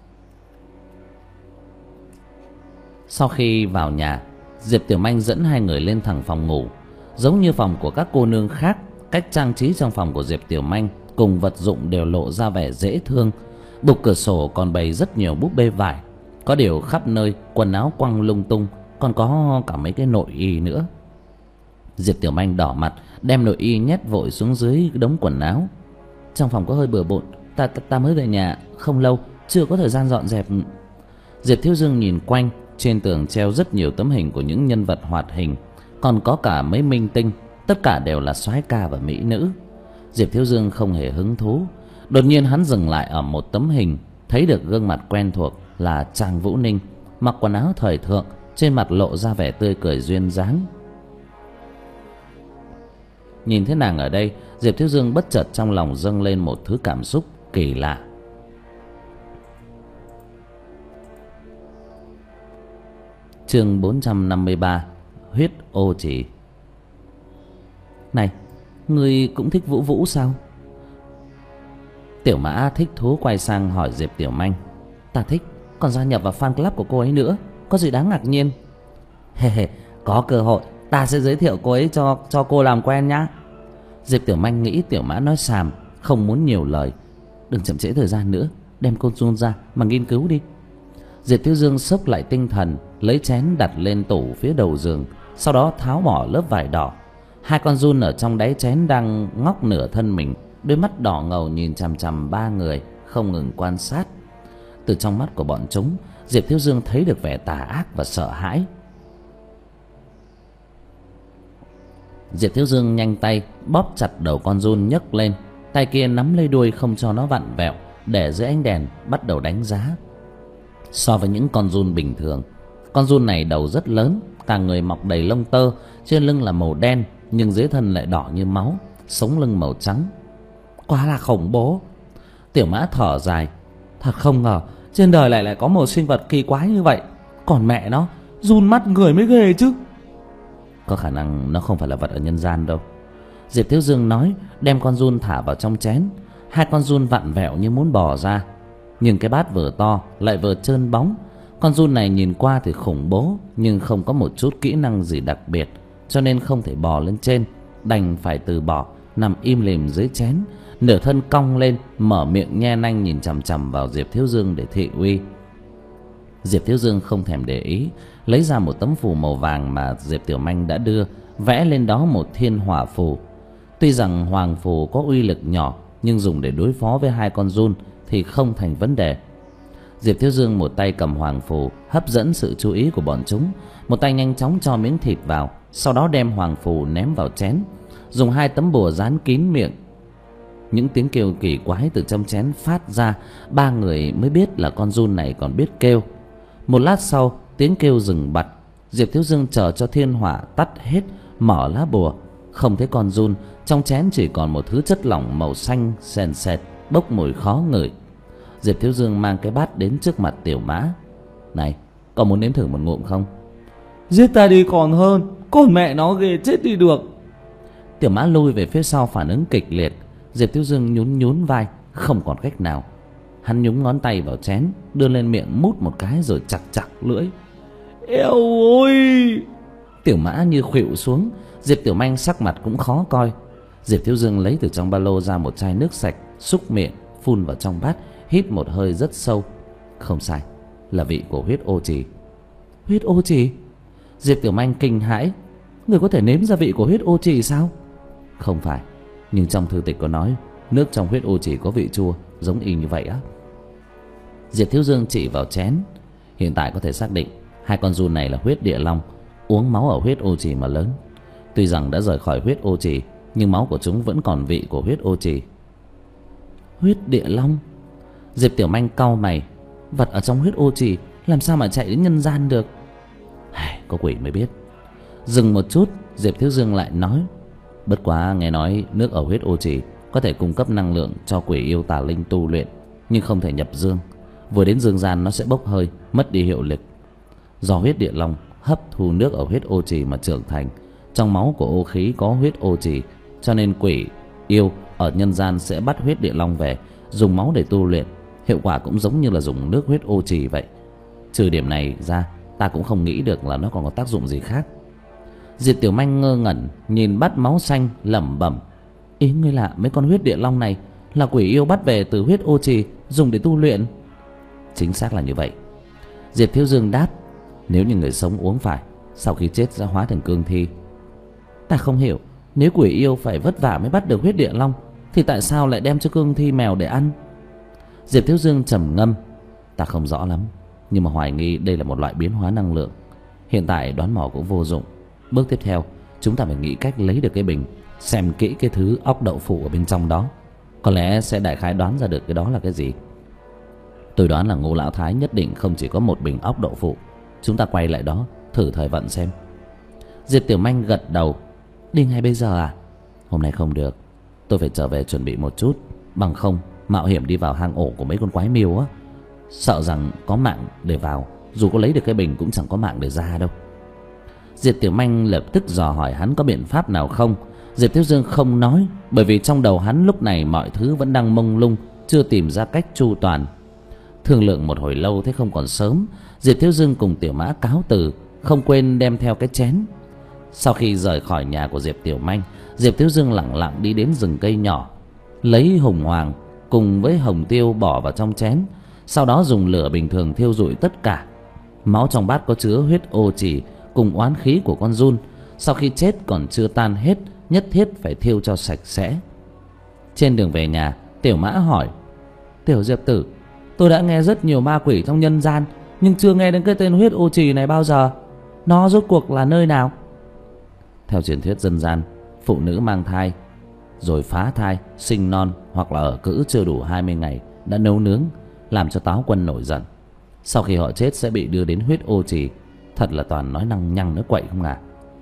Sau khi vào nhà, Diệp Tiểu Manh dẫn hai người lên thẳng phòng ngủ. Giống như phòng của các cô nương khác, cách trang trí trong phòng của Diệp Tiểu Manh cùng vật dụng đều lộ ra vẻ dễ thương. Bục cửa sổ còn bày rất nhiều búp bê vải, có điều khắp nơi quần áo quăng lung tung, còn có cả mấy cái nội y nữa. Diệp Tiểu Manh đỏ mặt đem nội y nhét vội xuống dưới đống quần áo. Trong phòng có hơi bừa bộn, ta, ta ta mới về nhà không lâu, chưa có thời gian dọn dẹp. Diệp Thiếu Dương nhìn quanh, trên tường treo rất nhiều tấm hình của những nhân vật hoạt hình, còn có cả mấy minh tinh, tất cả đều là soái ca và mỹ nữ. Diệp Thiếu Dương không hề hứng thú. Đột nhiên hắn dừng lại ở một tấm hình, thấy được gương mặt quen thuộc là Trang Vũ Ninh, mặc quần áo thời thượng, trên mặt lộ ra vẻ tươi cười duyên dáng. Nhìn thấy nàng ở đây, Diệp Thiếu Dương bất chợt trong lòng dâng lên một thứ cảm xúc kỳ lạ. Chương bốn trăm năm mươi ba: Huyết ô chỉ. Này, ngươi cũng thích Vũ Vũ sao? Tiểu Mã thích thú quay sang hỏi Diệp Tiểu Manh. Ta thích, còn gia nhập vào fan club của cô ấy nữa, có gì đáng ngạc nhiên? Hề hề, có cơ hội ta sẽ giới thiệu cô ấy cho cho cô làm quen nhá. Diệp Tiểu Manh nghĩ Tiểu Mã nói xàm, không muốn nhiều lời. Đừng chậm trễ thời gian nữa, đem con giun ra mà nghiên cứu đi. Diệp Thiếu Dương xốc lại tinh thần, lấy chén đặt lên tủ phía đầu giường, sau đó tháo bỏ lớp vải đỏ. Hai con giun ở trong đáy chén đang ngóc nửa thân mình, đôi mắt đỏ ngầu nhìn chằm chằm ba người, không ngừng quan sát. Từ trong mắt của bọn chúng, Diệp Thiếu Dương thấy được vẻ tà ác và sợ hãi. Diệp Thiếu Dương nhanh tay bóp chặt đầu con giun nhấc lên, tay kia nắm lấy đuôi không cho nó vặn vẹo, để dưới ánh đèn bắt đầu đánh giá. So với những con giun bình thường, con giun này đầu rất lớn, cả người mọc đầy lông tơ, trên lưng là màu đen nhưng dưới thân lại đỏ như máu, sống lưng màu trắng. Quá là khủng bố. Tiểu Mã thở dài, thật không ngờ trên đời lại lại có một sinh vật kỳ quái như vậy. Còn mẹ nó, giun mắt người mới ghê chứ. Có khả năng nó không phải là vật ở nhân gian đâu, Diệp Thiếu Dương nói, đem con giun thả vào trong chén. Hai con giun vặn vẹo như muốn bò ra, nhưng cái bát vừa to lại vừa trơn bóng. Con giun này nhìn qua thì khủng bố, nhưng không có một chút kỹ năng gì đặc biệt, cho nên không thể bò lên trên, đành phải từ bỏ, nằm im lìm dưới chén, nửa thân cong lên, mở miệng nhe nanh nhìn chằm chằm vào Diệp Thiếu Dương để thị uy. Diệp Thiếu Dương không thèm để ý, lấy ra một tấm phù màu vàng mà Diệp Tiểu Manh đã đưa, vẽ lên đó một thiên hỏa phù. Tuy rằng hoàng phù có uy lực nhỏ, nhưng dùng để đối phó với hai con giun thì không thành vấn đề. Diệp Thiếu Dương một tay cầm hoàng phù hấp dẫn sự chú ý của bọn chúng, một tay nhanh chóng cho miếng thịt vào, sau đó đem hoàng phù ném vào chén, dùng hai tấm bùa dán kín miệng. Những tiếng kêu kỳ quái từ trong chén phát ra, ba người mới biết là con giun này còn biết kêu. Một lát sau, tiếng kêu dừng bặt. Diệp Thiếu Dương chờ cho thiên hỏa tắt hết, mở lá bùa, không thấy con giun, trong chén chỉ còn một thứ chất lỏng màu xanh sền sệt, bốc mùi khó ngửi. Diệp Thiếu Dương mang cái bát đến trước mặt Tiểu Mã. Này, có muốn nếm thử một ngụm không? Giết ta đi còn hơn, con mẹ nó ghê chết đi được. Tiểu Mã lui về phía sau phản ứng kịch liệt. Diệp Thiếu Dương nhún nhún vai, không còn cách nào. Hắn nhúng ngón tay vào chén, đưa lên miệng mút một cái rồi chặt chặt lưỡi. Eo ôi! Tiểu Mã như khuỵu xuống. Diệp Tiểu Manh sắc mặt cũng khó coi. Diệp Thiếu Dương lấy từ trong ba lô ra một chai nước sạch, xúc miệng, phun vào trong bát, hít một hơi rất sâu. Không sai, là vị của huyết ô trì. Huyết ô trì? Diệp Tiểu Manh kinh hãi. Người có thể nếm ra vị của huyết ô trì sao? Không phải, nhưng trong thư tịch có nói nước trong huyết ô trì có vị chua, giống y như vậy á. Diệp Thiếu Dương chỉ vào chén. Hiện tại có thể xác định hai con giun này là huyết địa long, uống máu ở huyết ô trì mà lớn. Tuy rằng đã rời khỏi huyết ô trì, nhưng máu của chúng vẫn còn vị của huyết ô trì. Huyết địa long? Diệp Tiểu Manh cau mày. Vật ở trong huyết ô trì làm sao mà chạy đến nhân gian được? Có quỷ mới biết. Dừng một chút, Diệp Thiếu Dương lại nói, bất quá nghe nói nước ở huyết ô trì có thể cung cấp năng lượng cho quỷ yêu tà linh tu luyện, nhưng không thể nhập dương. Vừa đến dương gian nó sẽ bốc hơi, mất đi hiệu lực. Do huyết địa long hấp thu nước ở huyết ô trì mà trưởng thành, trong máu của ô khí có huyết ô trì, cho nên quỷ yêu ở nhân gian sẽ bắt huyết địa long về, dùng máu để tu luyện. Hiệu quả cũng giống như là dùng nước huyết ô trì vậy. Trừ điểm này ra, ta cũng không nghĩ được là nó còn có tác dụng gì khác. Diệp Tiểu Manh ngơ ngẩn nhìn bát máu xanh, lẩm bẩm, ý ngươi là mấy con huyết địa long này là quỷ yêu bắt về từ huyết ô trì dùng để tu luyện? Chính xác là như vậy. Diệp Thiếu Dương đáp, nếu như người sống uống phải, sau khi chết sẽ hóa thành cương thi. Ta không hiểu, nếu quỷ yêu phải vất vả mới bắt được huyết địa long, thì tại sao lại đem cho cương thi mèo để ăn? Diệp Thiếu Dương trầm ngâm, ta không rõ lắm, nhưng mà hoài nghi đây là một loại biến hóa năng lượng. Hiện tại đoán mò cũng vô dụng. Bước tiếp theo, chúng ta phải nghĩ cách lấy được cái bình, xem kỹ cái thứ óc đậu phụ ở bên trong đó. Có lẽ sẽ đại khái đoán ra được cái đó là cái gì. Tôi đoán là Ngô Lão Thái nhất định không chỉ có một bình óc đậu phụ. Chúng ta quay lại đó, thử thời vận xem. Diệp Tiểu Manh gật đầu. Đi ngay bây giờ à? Hôm nay không được, tôi phải trở về chuẩn bị một chút. Bằng không, mạo hiểm đi vào hang ổ của mấy con quái miêu á, sợ rằng có mạng để vào, dù có lấy được cái bình cũng chẳng có mạng để ra đâu. Diệp Tiểu Manh lập tức dò hỏi hắn có biện pháp nào không. Diệp Thiếu Dương không nói, bởi vì trong đầu hắn lúc này mọi thứ vẫn đang mông lung, chưa tìm ra cách chu toàn. Thương lượng một hồi lâu thấy không còn sớm, Diệp Thiếu Dương cùng Tiểu Mã cáo từ, không quên đem theo cái chén. Sau khi rời khỏi nhà của Diệp Tiểu Manh, Diệp Thiếu Dương lẳng lặng đi đến rừng cây nhỏ, lấy hùng hoàng cùng với hồng tiêu bỏ vào trong chén, sau đó dùng lửa bình thường thiêu rụi tất cả. Máu trong bát có chứa huyết ô trì cùng oán khí của con giun, sau khi chết còn chưa tan hết, nhất thiết phải thiêu cho sạch sẽ. Trên đường về nhà, Tiểu Mã hỏi, Tiểu Diệp tử, tôi đã nghe rất nhiều ma quỷ trong nhân gian, nhưng chưa nghe đến cái tên huyết ô trì này bao giờ. Nó rốt cuộc là nơi nào? Theo truyền thuyết dân gian, phụ nữ mang thai rồi phá thai, sinh non hoặc là ở cữ chưa đủ hai mươi ngày đã nấu nướng, làm cho Táo Quân nổi giận. Sau khi họ chết sẽ bị đưa đến huyết ô trì. Thật là toàn nói năng nhăng nữa quậy không à.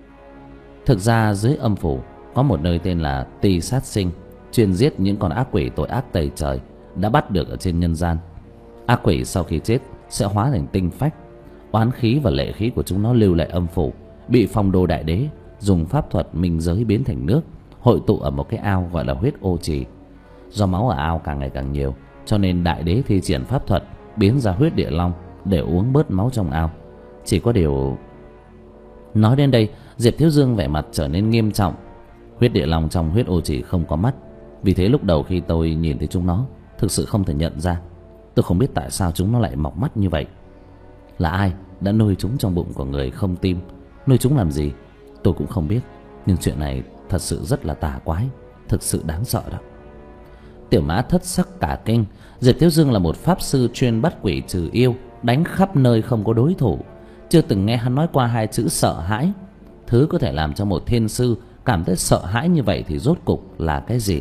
Thực ra dưới âm phủ có một nơi tên là Ti Sát Sinh, chuyên giết những con ác quỷ tội ác tày trời đã bắt được ở trên nhân gian. Ác quỷ sau khi chết sẽ hóa thành tinh phách, oán khí và lệ khí của chúng nó lưu lại âm phủ, bị Phong Đô Đại Đế dùng pháp thuật minh giới biến thành nước, hội tụ ở một cái ao gọi là huyết ô trì. Do máu ở ao càng ngày càng nhiều, cho nên Đại Đế thi triển pháp thuật biến ra huyết địa long để uống bớt máu trong ao. Chỉ có điều... Nói đến đây, Diệp Thiếu Dương vẻ mặt trở nên nghiêm trọng. Huyết địa long trong huyết ô chỉ không có mắt, vì thế lúc đầu khi tôi nhìn thấy chúng nó, thực sự không thể nhận ra. Tôi không biết tại sao chúng nó lại mọc mắt như vậy. Là ai đã nuôi chúng trong bụng của người không tim? Nuôi chúng làm gì tôi cũng không biết, nhưng chuyện này thật sự rất là tà quái, thực sự đáng sợ đó. Tiểu Mã thất sắc cả kinh. Diệp Thiếu Dương là một pháp sư chuyên bắt quỷ trừ yêu, đánh khắp nơi không có đối thủ. Chưa từng nghe hắn nói qua hai chữ sợ hãi. Thứ có thể làm cho một thiên sư cảm thấy sợ hãi như vậy thì rốt cục là cái gì?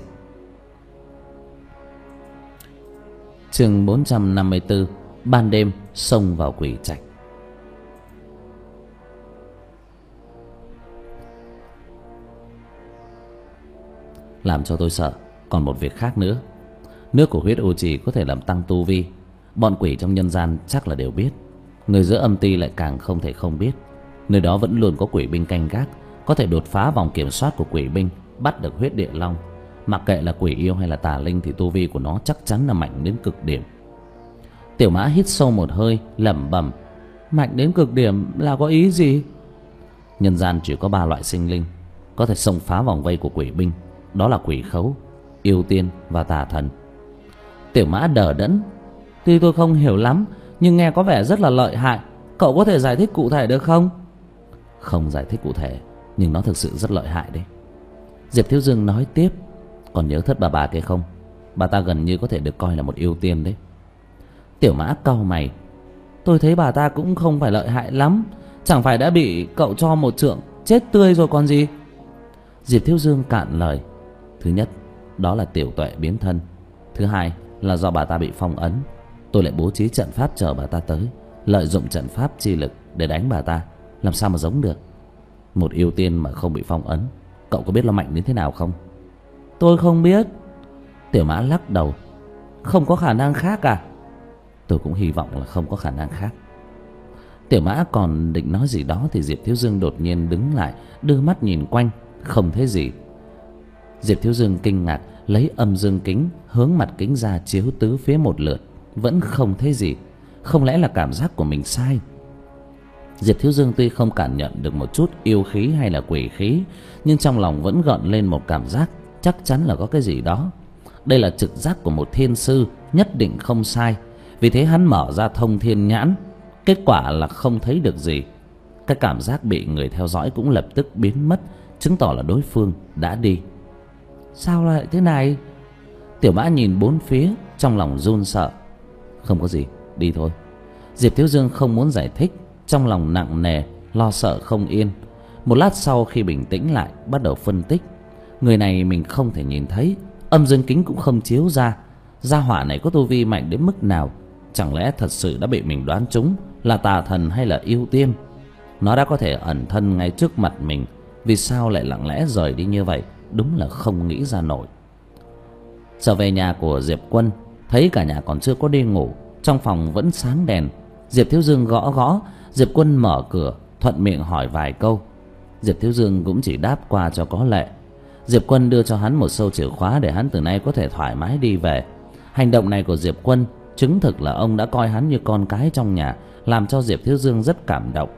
Chương bốn trăm năm mươi tư. Ban đêm xông vào quỷ trạch. Làm cho tôi sợ còn một việc khác nữa. Nước của huyết ô trì có thể làm tăng tu vi. Bọn quỷ trong nhân gian chắc là đều biết. Người giữa âm ti lại càng không thể không biết. Nơi đó vẫn luôn có quỷ binh canh gác, có thể đột phá vòng kiểm soát của quỷ binh, bắt được huyết địa long. Mặc kệ là quỷ yêu hay là tà linh thì tu vi của nó chắc chắn là mạnh đến cực điểm. Tiểu Mã hít sâu một hơi, lẩm bẩm: mạnh đến cực điểm là có ý gì? Nhân gian chỉ có ba loại sinh linh có thể xông phá vòng vây của quỷ binh, đó là quỷ khấu, yêu tiên và tà thần. Tiểu Mã đờ đẫn: tuy tôi không hiểu lắm, nhưng nghe có vẻ rất là lợi hại. Cậu có thể giải thích cụ thể được không? Không giải thích cụ thể, nhưng nó thực sự rất lợi hại đấy. Diệp Thiếu Dương nói tiếp: còn nhớ Thất bà bà kia không? Bà ta gần như có thể được coi là một yêu tiên đấy. Tiểu Mã cau mày: tôi thấy bà ta cũng không phải lợi hại lắm, chẳng phải đã bị cậu cho một trượng chết tươi rồi còn gì? Diệp Thiếu Dương cạn lời: thứ nhất, đó là tiểu tuệ biến thân. Thứ hai là do bà ta bị phong ấn. Tôi lại bố trí trận pháp chờ bà ta tới, lợi dụng trận pháp chi lực để đánh bà ta. Làm sao mà giống được? Một yêu tiên mà không bị phong ấn, cậu có biết nó mạnh đến thế nào không? Tôi không biết. Tiểu Mã lắc đầu: không có khả năng khác à? Tôi cũng hy vọng là không có khả năng khác. Tiểu Mã còn định nói gì đó thì Diệp Thiếu Dương đột nhiên đứng lại, đưa mắt nhìn quanh, không thấy gì. Diệp Thiếu Dương kinh ngạc, lấy âm dương kính hướng mặt kính ra chiếu tứ phía một lượt, vẫn không thấy gì. Không lẽ là cảm giác của mình sai? Diệp Thiếu Dương tuy không cảm nhận được một chút yêu khí hay là quỷ khí, nhưng trong lòng vẫn gợn lên một cảm giác chắc chắn là có cái gì đó. Đây là trực giác của một thiên sư, nhất định không sai. Vì thế hắn mở ra thông thiên nhãn, kết quả là không thấy được gì. Cái cảm giác bị người theo dõi cũng lập tức biến mất, chứng tỏ là đối phương đã đi. Sao lại thế này? Tiểu Mã nhìn bốn phía, trong lòng run sợ. Không có gì, đi thôi. Diệp Thiếu Dương không muốn giải thích, trong lòng nặng nề, lo sợ không yên. Một lát sau khi bình tĩnh lại, bắt đầu phân tích. Người này mình không thể nhìn thấy, âm dương kính cũng không chiếu ra. Gia hỏa này có tu vi mạnh đến mức nào? Chẳng lẽ thật sự đã bị mình đoán trúng là tà thần hay là yêu tiên? Nó đã có thể ẩn thân ngay trước mặt mình, vì sao lại lặng lẽ rời đi như vậy? Đúng là không nghĩ ra nổi. Trở về nhà của Diệp Quân, thấy cả nhà còn chưa có đi ngủ, trong phòng vẫn sáng đèn. Diệp Thiếu Dương gõ gõ, Diệp Quân mở cửa, thuận miệng hỏi vài câu. Diệp Thiếu Dương cũng chỉ đáp qua cho có lệ. Diệp Quân đưa cho hắn một sâu chìa khóa để hắn từ nay có thể thoải mái đi về. Hành động này của Diệp Quân chứng thực là ông đã coi hắn như con cái trong nhà, làm cho Diệp Thiếu Dương rất cảm động.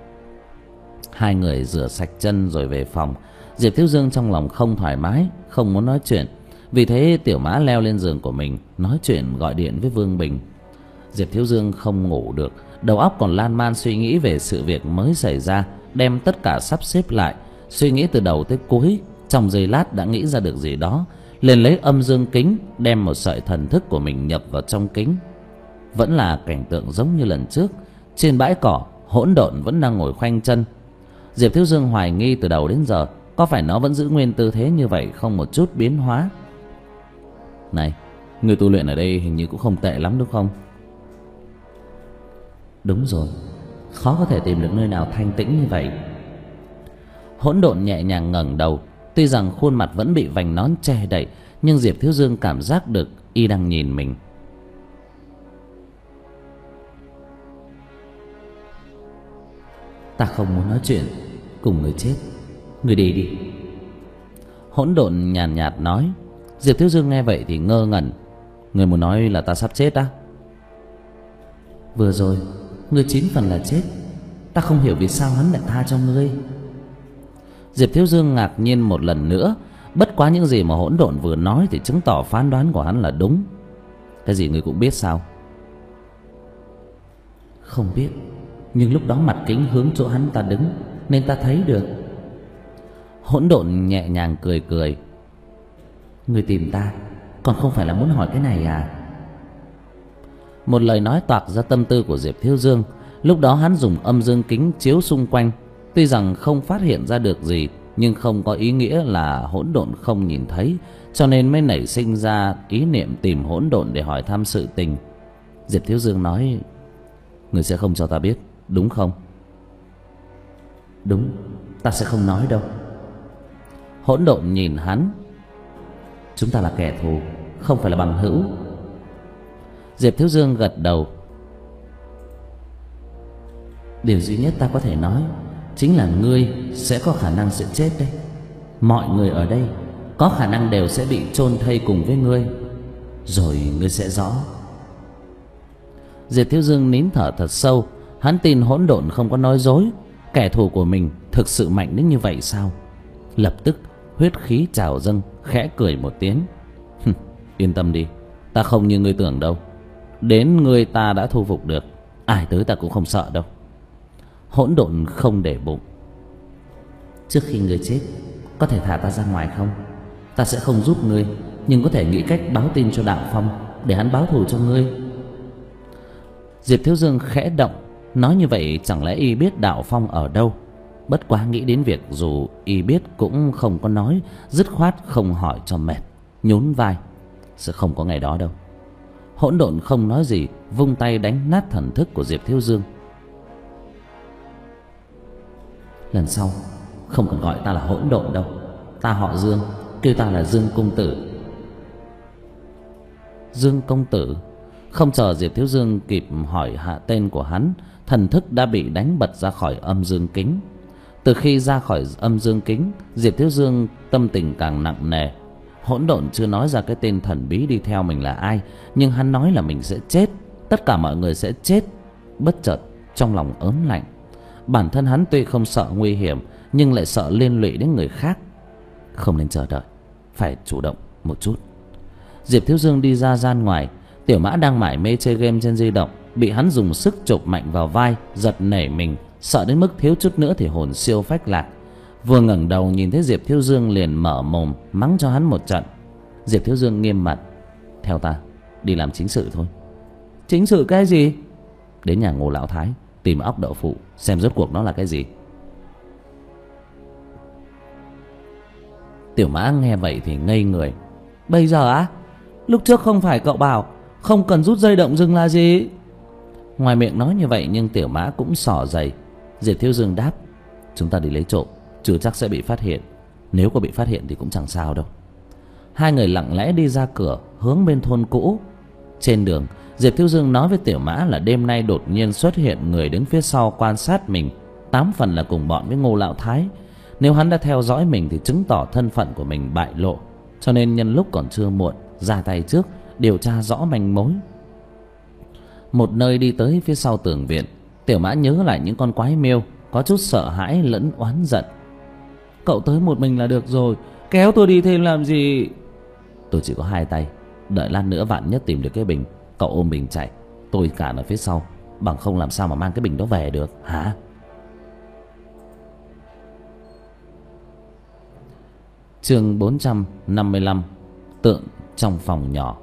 Hai người rửa sạch chân rồi về phòng. Diệp Thiếu Dương trong lòng không thoải mái, không muốn nói chuyện. Vì thế Tiểu Mã leo lên giường của mình, nói chuyện gọi điện với Vương Bình. Diệp Thiếu Dương không ngủ được, đầu óc còn lan man suy nghĩ về sự việc mới xảy ra, đem tất cả sắp xếp lại, suy nghĩ từ đầu tới cuối. Trong giây lát đã nghĩ ra được gì đó, liền lấy âm dương kính, đem một sợi thần thức của mình nhập vào trong kính. Vẫn là cảnh tượng giống như lần trước. Trên bãi cỏ, Hỗn Độn vẫn đang ngồi khoanh chân. Diệp Thiếu Dương hoài nghi từ đầu đến giờ, có phải nó vẫn giữ nguyên tư thế như vậy, không một chút biến hóa? Này, người tu luyện ở đây hình như cũng không tệ lắm đúng không? Đúng rồi, khó có thể tìm được nơi nào thanh tĩnh như vậy. Hỗn Độn nhẹ nhàng ngẩng đầu. Tuy rằng khuôn mặt vẫn bị vành nón che đậy, nhưng Diệp Thiếu Dương cảm giác được y đang nhìn mình. Ta không muốn nói chuyện cùng người chết, người đi đi. Hỗn Độn nhàn nhạt, nhạt nói. Diệp Thiếu Dương nghe vậy thì ngơ ngẩn. Người muốn nói là ta sắp chết á? Vừa rồi ngươi chín phần là chết, ta không hiểu vì sao hắn lại tha cho ngươi. Diệp Thiếu Dương ngạc nhiên một lần nữa. Bất quá những gì mà hỗn độn vừa nói thì chứng tỏ phán đoán của hắn là đúng. Cái gì ngươi cũng biết sao? Không biết, nhưng lúc đó mặt kính hướng chỗ hắn ta đứng nên ta thấy được. Hỗn độn nhẹ nhàng cười cười. Ngươi tìm ta còn không phải là muốn hỏi cái này à? Một lời nói toạc ra tâm tư của Diệp Thiếu Dương. Lúc đó hắn dùng âm dương kính chiếu xung quanh, tuy rằng không phát hiện ra được gì, nhưng không có ý nghĩa là hỗn độn không nhìn thấy, cho nên mới nảy sinh ra ý niệm tìm hỗn độn để hỏi thăm sự tình. Diệp Thiếu Dương nói: Ngươi sẽ không cho ta biết, đúng không? Đúng, ta sẽ không nói đâu. Hỗn độn nhìn hắn: Chúng ta là kẻ thù, không phải là bằng hữu. Diệp Thiếu Dương gật đầu. Điều duy nhất ta có thể nói chính là ngươi sẽ có khả năng sẽ chết đấy. Mọi người ở đây có khả năng đều sẽ bị chôn thây cùng với ngươi, rồi ngươi sẽ rõ. Diệp Thiếu Dương nín thở thật sâu. Hắn tin hỗn độn không có nói dối. Kẻ thù của mình thực sự mạnh đến như vậy sao? Lập tức huyết khí trào dâng, khẽ cười một tiếng. Yên tâm đi, ta không như ngươi tưởng đâu. Đến ngươi ta đã thu phục được, ai tới ta cũng không sợ đâu. Hỗn độn không để bụng. Trước khi ngươi chết, có thể thả ta ra ngoài không? Ta sẽ không giúp ngươi, nhưng có thể nghĩ cách báo tin cho Đạo Phong để hắn báo thù cho ngươi. Diệp Thiếu Dương khẽ động. Nói như vậy chẳng lẽ y biết Đạo Phong ở đâu? Bất quá nghĩ đến việc dù y biết cũng không có nói, dứt khoát không hỏi cho mệt, nhún vai: Sẽ không có ngày đó đâu. Hỗn độn không nói gì, vung tay đánh nát thần thức của Diệp Thiếu Dương. Lần sau không cần gọi ta là hỗn độn đâu. Ta họ Dương, kêu ta là Dương Công Tử. Dương Công Tử? Không chờ Diệp Thiếu Dương kịp hỏi hạ tên của hắn, thần thức đã bị đánh bật ra khỏi âm dương kính. Từ khi ra khỏi âm dương kính, Diệp Thiếu Dương tâm tình càng nặng nề. Hỗn độn chưa nói ra cái tên thần bí đi theo mình là ai, nhưng hắn nói là mình sẽ chết, tất cả mọi người sẽ chết. Bất chợt trong lòng ớn lạnh. Bản thân hắn tuy không sợ nguy hiểm, nhưng lại sợ liên lụy đến người khác. Không nên chờ đợi, phải chủ động một chút. Diệp Thiếu Dương đi ra gian ngoài. Tiểu Mã đang mải mê chơi game trên di động, bị hắn dùng sức chụp mạnh vào vai, giật nảy mình, sợ đến mức thiếu chút nữa thì hồn siêu phách lạc. Vừa ngẩng đầu nhìn thấy Diệp Thiếu Dương liền mở mồm mắng cho hắn một trận. Diệp Thiếu Dương nghiêm mặt: Theo ta đi làm chính sự thôi. Chính sự cái gì? Đến nhà Ngô Lão Thái tìm óc đậu phụ, xem rốt cuộc nó là cái gì. Tiểu Mã nghe vậy thì ngây người. Bây giờ á? Lúc trước không phải cậu bảo không cần rút dây động rừng là gì? Ngoài miệng nói như vậy nhưng Tiểu Mã cũng xỏ giày. Diệp Thiếu Dương đáp: Chúng ta đi lấy trộm, chưa chắc sẽ bị phát hiện. Nếu có bị phát hiện thì cũng chẳng sao đâu. Hai người lặng lẽ đi ra cửa, hướng bên thôn cũ. Trên đường, Diệp Thiếu Dương nói với Tiểu Mã là đêm nay đột nhiên xuất hiện người đứng phía sau quan sát mình, tám phần là cùng bọn với Ngô Lão Thái. Nếu hắn đã theo dõi mình thì chứng tỏ thân phận của mình bại lộ, cho nên nhân lúc còn chưa muộn, ra tay trước, điều tra rõ manh mối. Một nơi đi tới phía sau tường viện, Tiểu Mã nhớ lại những con quái miêu, có chút sợ hãi lẫn oán giận. Cậu tới một mình là được rồi, kéo tôi đi thêm làm gì? Tôi chỉ có hai tay, đợi lát nữa vạn nhất tìm được cái bình, cậu ôm bình chạy, tôi cản ở phía sau, bằng không làm sao mà mang cái bình đó về được hả? Chương bốn trăm năm mươi lăm. Tượng trong phòng nhỏ.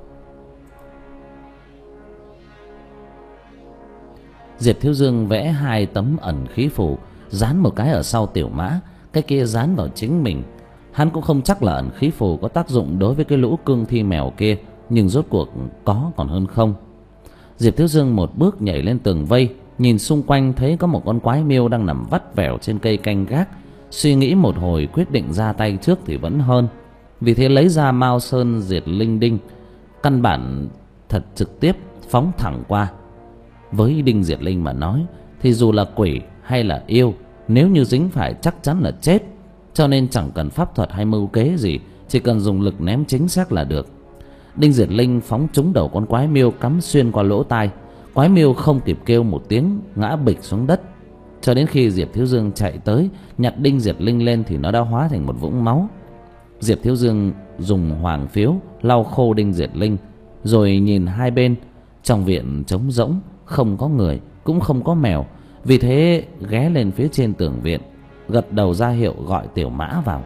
Diệp Thiếu Dương vẽ hai tấm ẩn khí phù, dán một cái ở sau Tiểu Mã, cái kia dán vào chính mình. Hắn cũng không chắc là ẩn khí phù có tác dụng đối với cái lũ cương thi mèo kia, nhưng rốt cuộc có còn hơn không. Diệp Thiếu Dương một bước nhảy lên tường vây, nhìn xung quanh thấy có một con quái miêu đang nằm vắt vẻo trên cây canh gác. Suy nghĩ một hồi quyết định ra tay trước thì vẫn hơn. Vì thế lấy ra Mao Sơn Diệt Linh Đinh, căn bản thật trực tiếp phóng thẳng qua. Với Đinh Diệt Linh mà nói thì dù là quỷ hay là yêu, nếu như dính phải chắc chắn là chết. Cho nên chẳng cần pháp thuật hay mưu kế gì, chỉ cần dùng lực ném chính xác là được. Đinh Diệt Linh phóng trúng đầu con quái miêu, cắm xuyên qua lỗ tai. Quái miêu không kịp kêu một tiếng, ngã bịch xuống đất. Cho đến khi Diệp Thiếu Dương chạy tới nhặt Đinh Diệt Linh lên thì nó đã hóa thành một vũng máu. Diệp Thiếu Dương dùng hoàng phiếu lau khô Đinh Diệt Linh, rồi nhìn hai bên. Trong viện trống rỗng, không có người cũng không có mèo, vì thế ghé lên phía trên tường viện, gật đầu ra hiệu gọi Tiểu Mã vào.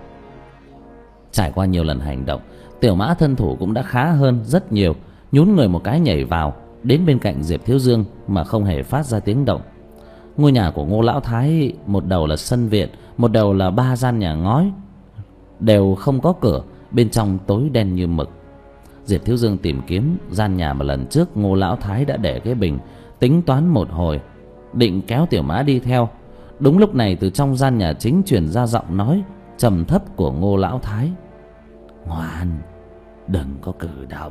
Trải qua nhiều lần hành động, Tiểu Mã thân thủ cũng đã khá hơn rất nhiều, nhún người một cái nhảy vào, đến bên cạnh Diệp Thiếu Dương mà không hề phát ra tiếng động. Ngôi nhà của Ngô Lão Thái một đầu là sân viện, một đầu là ba gian nhà ngói, đều không có cửa, bên trong tối đen như mực. Diệp Thiếu Dương tìm kiếm gian nhà mà lần trước Ngô Lão Thái đã để cái bình, tính toán một hồi, định kéo Tiểu Mã đi theo. Đúng lúc này từ trong gian nhà chính truyền ra giọng nói trầm thấp của Ngô Lão Thái: "Ngoan, đừng có cử động."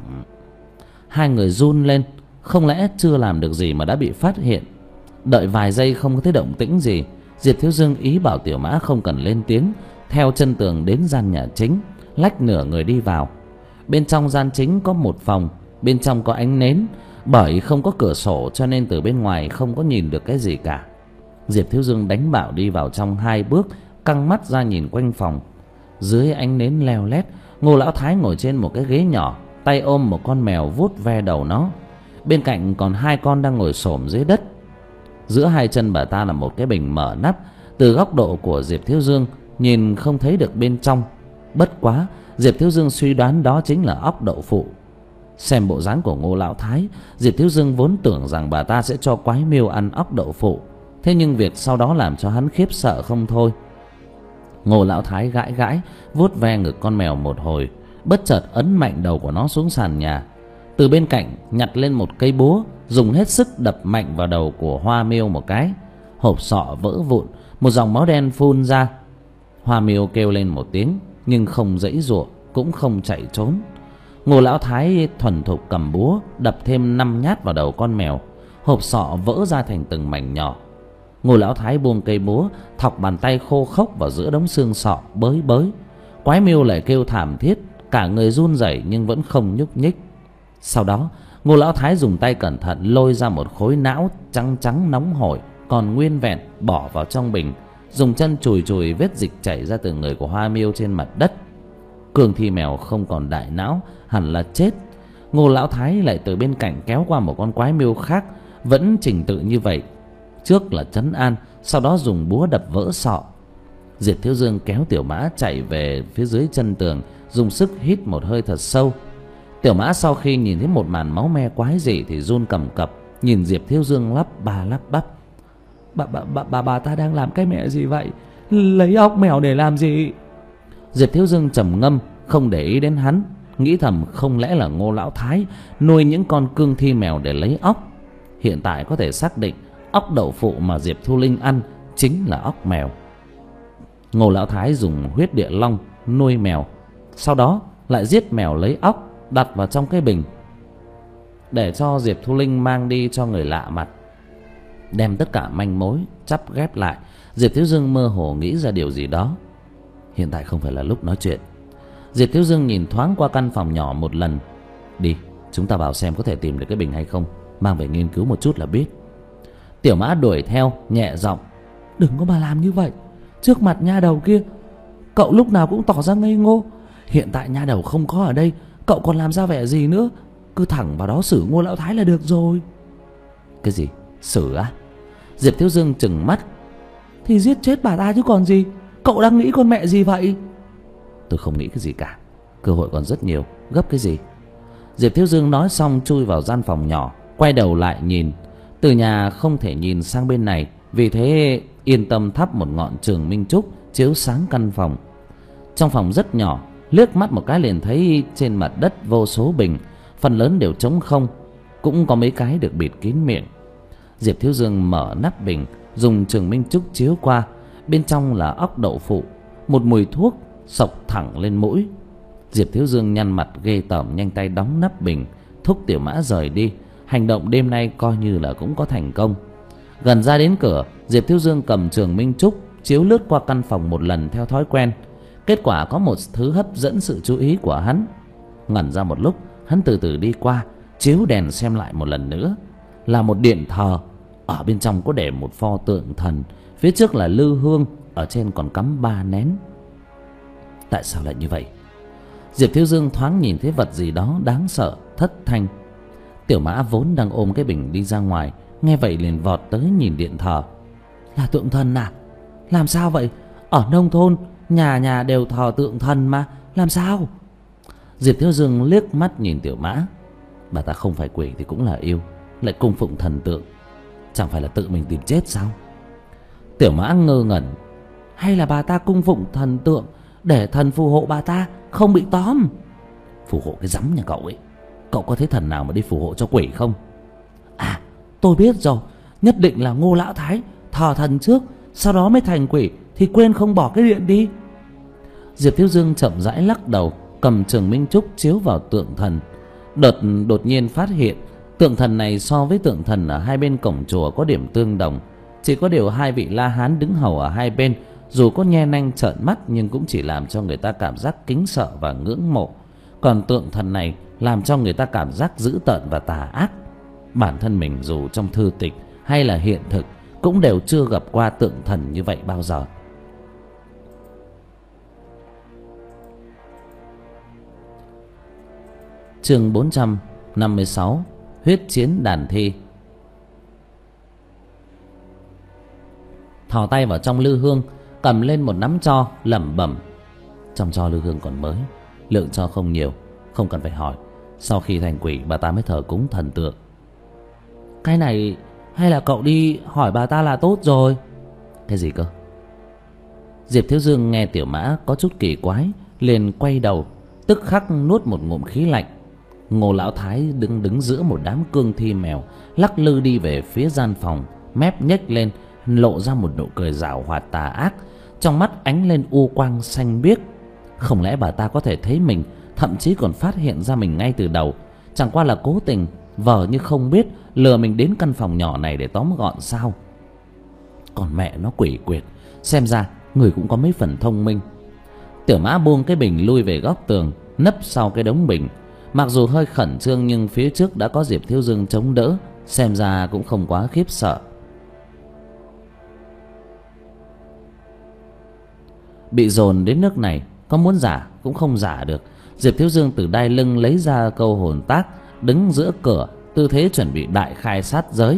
Hai người run lên, không lẽ chưa làm được gì mà đã bị phát hiện. Đợi vài giây không có thấy động tĩnh gì, Diệp Thiếu Dương ý bảo Tiểu Mã không cần lên tiếng, theo chân tường đến gian nhà chính, lách nửa người đi vào. Bên trong gian chính có một phòng, bên trong có ánh nến, bởi không có cửa sổ cho nên từ bên ngoài không có nhìn được cái gì cả. Diệp Thiếu Dương đánh bảo đi vào trong hai bước, căng mắt ra nhìn quanh phòng. Dưới ánh nến leo lét, Ngô Lão Thái ngồi trên một cái ghế nhỏ, tay ôm một con mèo vuốt ve đầu nó. Bên cạnh còn hai con đang ngồi xổm dưới đất. Giữa hai chân bà ta là một cái bình mở nắp, từ góc độ của Diệp Thiếu Dương nhìn không thấy được bên trong. Bất quá Diệp Thiếu Dương suy đoán đó chính là óc đậu phụ. Xem bộ dáng của Ngô Lão Thái, Diệp Thiếu Dương vốn tưởng rằng bà ta sẽ cho quái miêu ăn óc đậu phụ, thế nhưng việc sau đó làm cho hắn khiếp sợ không thôi. Ngô Lão Thái gãi gãi, vuốt ve ngực con mèo một hồi, bất chợt ấn mạnh đầu của nó xuống sàn nhà. Từ bên cạnh nhặt lên một cây búa, dùng hết sức đập mạnh vào đầu của Hoa Miêu một cái. Hộp sọ vỡ vụn, một dòng máu đen phun ra. Hoa Miêu kêu lên một tiếng, nhưng không giãy giụa, cũng không chạy trốn. Ngô Lão Thái thuần thục cầm búa đập thêm năm nhát vào đầu con mèo. Hộp sọ vỡ ra thành từng mảnh nhỏ. Ngô Lão Thái buông cây búa, thọc bàn tay khô khốc vào giữa đống xương sọ bới bới. Quái miêu lại kêu thảm thiết, cả người run rẩy nhưng vẫn không nhúc nhích. Sau đó Ngô Lão Thái dùng tay cẩn thận lôi ra một khối não trắng trắng nóng hổi còn nguyên vẹn, bỏ vào trong bình, dùng chân chùi chùi vết dịch chảy ra từ người của Hoa Miêu trên mặt đất. Cương thi mèo không còn đại não, hẳn là chết. Ngô Lão Thái lại từ bên cạnh kéo qua một con quái miêu khác, vẫn trình tự như vậy. Trước là trấn an, sau đó dùng búa đập vỡ sọ. Diệp Thiếu Dương kéo Tiểu Mã chạy về phía dưới chân tường, dùng sức hít một hơi thật sâu. Tiểu Mã sau khi nhìn thấy một màn máu me quái dị thì run cầm cập, nhìn Diệp Thiếu Dương lắp ba lắp bắp: Bà, bà, bà, bà, bà ta đang làm cái mẹ gì vậy? Lấy óc mèo để làm gì? Diệp Thiếu Dương trầm ngâm, không để ý đến hắn, nghĩ thầm không lẽ là Ngô Lão Thái nuôi những con cương thi mèo để lấy óc. Hiện tại có thể xác định óc đậu phụ mà Diệp Thu Linh ăn chính là óc mèo. Ngô Lão Thái dùng huyết địa long nuôi mèo, sau đó lại giết mèo lấy óc, đặt vào trong cái bình để cho Diệp Thu Linh mang đi cho người lạ mặt. Đem tất cả manh mối chắp ghép lại, Diệp Thiếu Dương mơ hồ nghĩ ra điều gì đó. Hiện tại không phải là lúc nói chuyện. Diệp Thiếu Dương nhìn thoáng qua căn phòng nhỏ một lần. Đi, chúng ta vào xem có thể tìm được cái bình hay không, mang về nghiên cứu một chút là biết. Tiểu Mã đuổi theo nhẹ giọng: Đừng có mà làm như vậy, trước mặt nha đầu kia cậu lúc nào cũng tỏ ra ngây ngô. Hiện tại nha đầu không có ở đây, cậu còn làm ra vẻ gì nữa? Cứ thẳng vào đó xử Ngô Lão Thái là được rồi. Cái gì? Xử á? Diệp Thiếu Dương trừng mắt: Thì giết chết bà ta chứ còn gì. Cậu đang nghĩ con mẹ gì vậy? Tôi không nghĩ cái gì cả, cơ hội còn rất nhiều, gấp cái gì? Diệp Thiếu Dương nói xong chui vào gian phòng nhỏ, quay đầu lại nhìn. Từ nhà không thể nhìn sang bên này, vì thế yên tâm thắp một ngọn trường minh trúc chiếu sáng căn phòng. Trong phòng rất nhỏ, liếc mắt một cái liền thấy trên mặt đất vô số bình, phần lớn đều trống không, cũng có mấy cái được bịt kín miệng. Diệp Thiếu Dương mở nắp bình, dùng trường minh trúc chiếu qua, bên trong là óc đậu phụ, một mùi thuốc xộc thẳng lên mũi. Diệp Thiếu Dương nhăn mặt ghê tởm, nhanh tay đóng nắp bình, thúc Tiểu Mã rời đi. Hành động đêm nay coi như là cũng có thành công. Gần ra đến cửa, Diệp Thiếu Dương cầm trường minh trúc chiếu lướt qua căn phòng một lần theo thói quen. Kết quả có một thứ hấp dẫn sự chú ý của hắn. Ngẩn ra một lúc, hắn từ từ đi qua, chiếu đèn xem lại một lần nữa. Là một điện thờ, ở bên trong có để một pho tượng thần, phía trước là lư hương, ở trên còn cắm ba nén. Tại sao lại như vậy? Diệp Thiếu Dương thoáng nhìn thấy vật gì đó đáng sợ thất thanh. Tiểu Mã vốn đang ôm cái bình đi ra ngoài, nghe vậy liền vọt tới nhìn điện thờ. Là tượng thần à? Làm sao vậy? Ở nông thôn nhà nhà đều thờ tượng thần mà, làm sao? Diệp Thiếu Dương liếc mắt nhìn Tiểu Mã. Bà ta không phải quỷ thì cũng là yêu, lại cung phụng thần tượng, chẳng phải là tự mình tìm chết sao? Tiểu Mã ngơ ngẩn. Hay là bà ta cung phụng thần tượng để thần phù hộ bà ta không bị tóm? Phù hộ cái rắm nhà cậu ấy. Cậu có thấy thần nào mà đi phù hộ cho quỷ không? À, tôi biết rồi. Nhất định là Ngô Lão Thái thờ thần trước, sau đó mới thành quỷ, thì quên không bỏ cái điện đi. Diệp Thiếu Dương chậm rãi lắc đầu, cầm trường minh trúc chiếu vào tượng thần. Đợt đột nhiên phát hiện tượng thần này so với tượng thần ở hai bên cổng chùa có điểm tương đồng. Chỉ có điều hai vị La Hán đứng hầu ở hai bên, dù có nhe nanh trợn mắt nhưng cũng chỉ làm cho người ta cảm giác kính sợ và ngưỡng mộ. Còn tượng thần này làm cho người ta cảm giác dữ tợn và tà ác. Bản thân mình dù trong thư tịch hay là hiện thực cũng đều chưa gặp qua tượng thần như vậy bao giờ. Chương bốn trăm năm mươi sáu. Huyết chiến đàn thi. Thò tay vào trong lư hương, cầm lên một nắm tro, lẩm bẩm. Trong tro lư hương còn mới, lượng tro không nhiều, không cần phải hỏi. Sau khi thành quỷ bà ta mới thờ cúng thần tượng. Cái này hay là cậu đi hỏi bà ta là tốt rồi. Cái gì cơ? Diệp Thiếu Dương nghe Tiểu Mã có chút kỳ quái, liền quay đầu, tức khắc nuốt một ngụm khí lạnh. Ngô Lão Thái đứng đứng giữa một đám cương thi mèo, lắc lư đi về phía gian phòng, mép nhếch lên, lộ ra một nụ cười giảo hoạt tà ác, trong mắt ánh lên u quang xanh biếc. Không lẽ bà ta có thể thấy mình, thậm chí còn phát hiện ra mình ngay từ đầu, chẳng qua là cố tình vờ như không biết, lừa mình đến căn phòng nhỏ này để tóm gọn sao? Còn mẹ nó quỷ quyệt, xem ra người cũng có mấy phần thông minh. Tiểu Mã buông cái bình lui về góc tường, nấp sau cái đống bình. Mặc dù hơi khẩn trương nhưng phía trước đã có Diệp Thiếu Dương chống đỡ, xem ra cũng không quá khiếp sợ. Bị dồn đến nước này, có muốn giả cũng không giả được. Diệp Thiếu Dương từ đai lưng lấy ra câu hồn tác, đứng giữa cửa, tư thế chuẩn bị đại khai sát giới.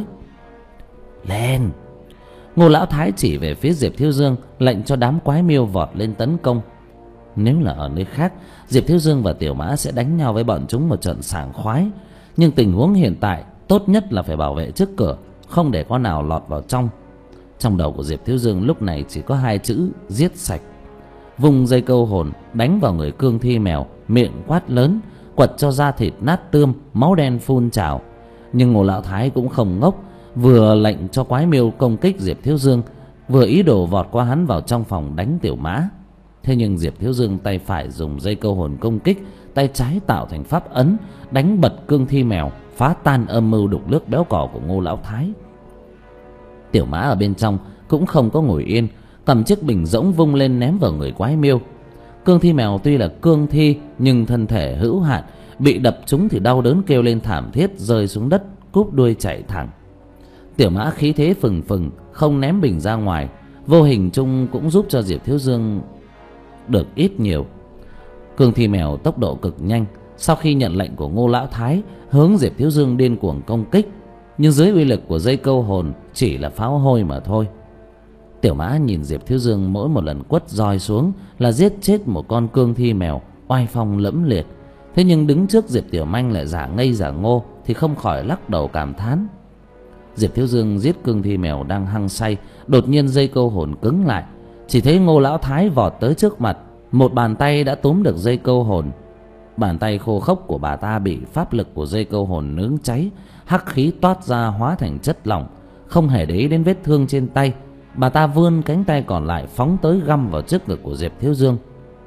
Lên! Ngô Lão Thái chỉ về phía Diệp Thiếu Dương, lệnh cho đám quái miêu vọt lên tấn công. Nếu là ở nơi khác, Diệp Thiếu Dương và Tiểu Mã sẽ đánh nhau với bọn chúng một trận sảng khoái. Nhưng tình huống hiện tại, tốt nhất là phải bảo vệ trước cửa, không để con nào lọt vào trong. Trong đầu của Diệp Thiếu Dương lúc này chỉ có hai chữ giết sạch. Vùng dây câu hồn đánh vào người cương thi mèo, miệng quát lớn, quật cho da thịt nát tươm, máu đen phun trào. Nhưng Ngô Lão Thái cũng không ngốc, vừa lệnh cho quái miêu công kích Diệp Thiếu Dương, vừa ý đồ vọt qua hắn vào trong phòng đánh Tiểu Mã. Thế nhưng Diệp Thiếu Dương tay phải dùng dây câu hồn công kích, tay trái tạo thành pháp ấn, đánh bật cương thi mèo, phá tan âm mưu đục nước béo cỏ của Ngô Lão Thái. Tiểu Mã ở bên trong cũng không có ngồi yên, cầm chiếc bình rỗng vung lên ném vào người quái miêu. Cương thi mèo tuy là cương thi nhưng thân thể hữu hạn, bị đập trúng thì đau đớn kêu lên thảm thiết, rơi xuống đất cúp đuôi chạy thẳng. Tiểu Mã khí thế phừng phừng, không ném bình ra ngoài, vô hình chung cũng giúp cho Diệp Thiếu Dương được ít nhiều. Cương thi mèo tốc độ cực nhanh, sau khi nhận lệnh của Ngô Lão Thái hướng Diệp Thiếu Dương điên cuồng công kích, nhưng dưới uy lực của dây câu hồn chỉ là pháo hôi mà thôi. Tiểu Mã nhìn Diệp Thiếu Dương mỗi một lần quất roi xuống là giết chết một con cương thi mèo, oai phong lẫm liệt. Thế nhưng đứng trước Diệp Tiểu Manh lại giả ngây giả ngô thì không khỏi lắc đầu cảm thán. Diệp Thiếu Dương giết cương thi mèo đang hăng say, đột nhiên dây câu hồn cứng lại. Chỉ thấy Ngô Lão Thái vọt tới trước mặt, một bàn tay đã túm được dây câu hồn. Bàn tay khô khốc của bà ta bị pháp lực của dây câu hồn nướng cháy, hắc khí toát ra hóa thành chất lỏng. Không hề để ý đến vết thương trên tay, bà ta vươn cánh tay còn lại phóng tới găm vào trước ngực của Diệp Thiếu Dương.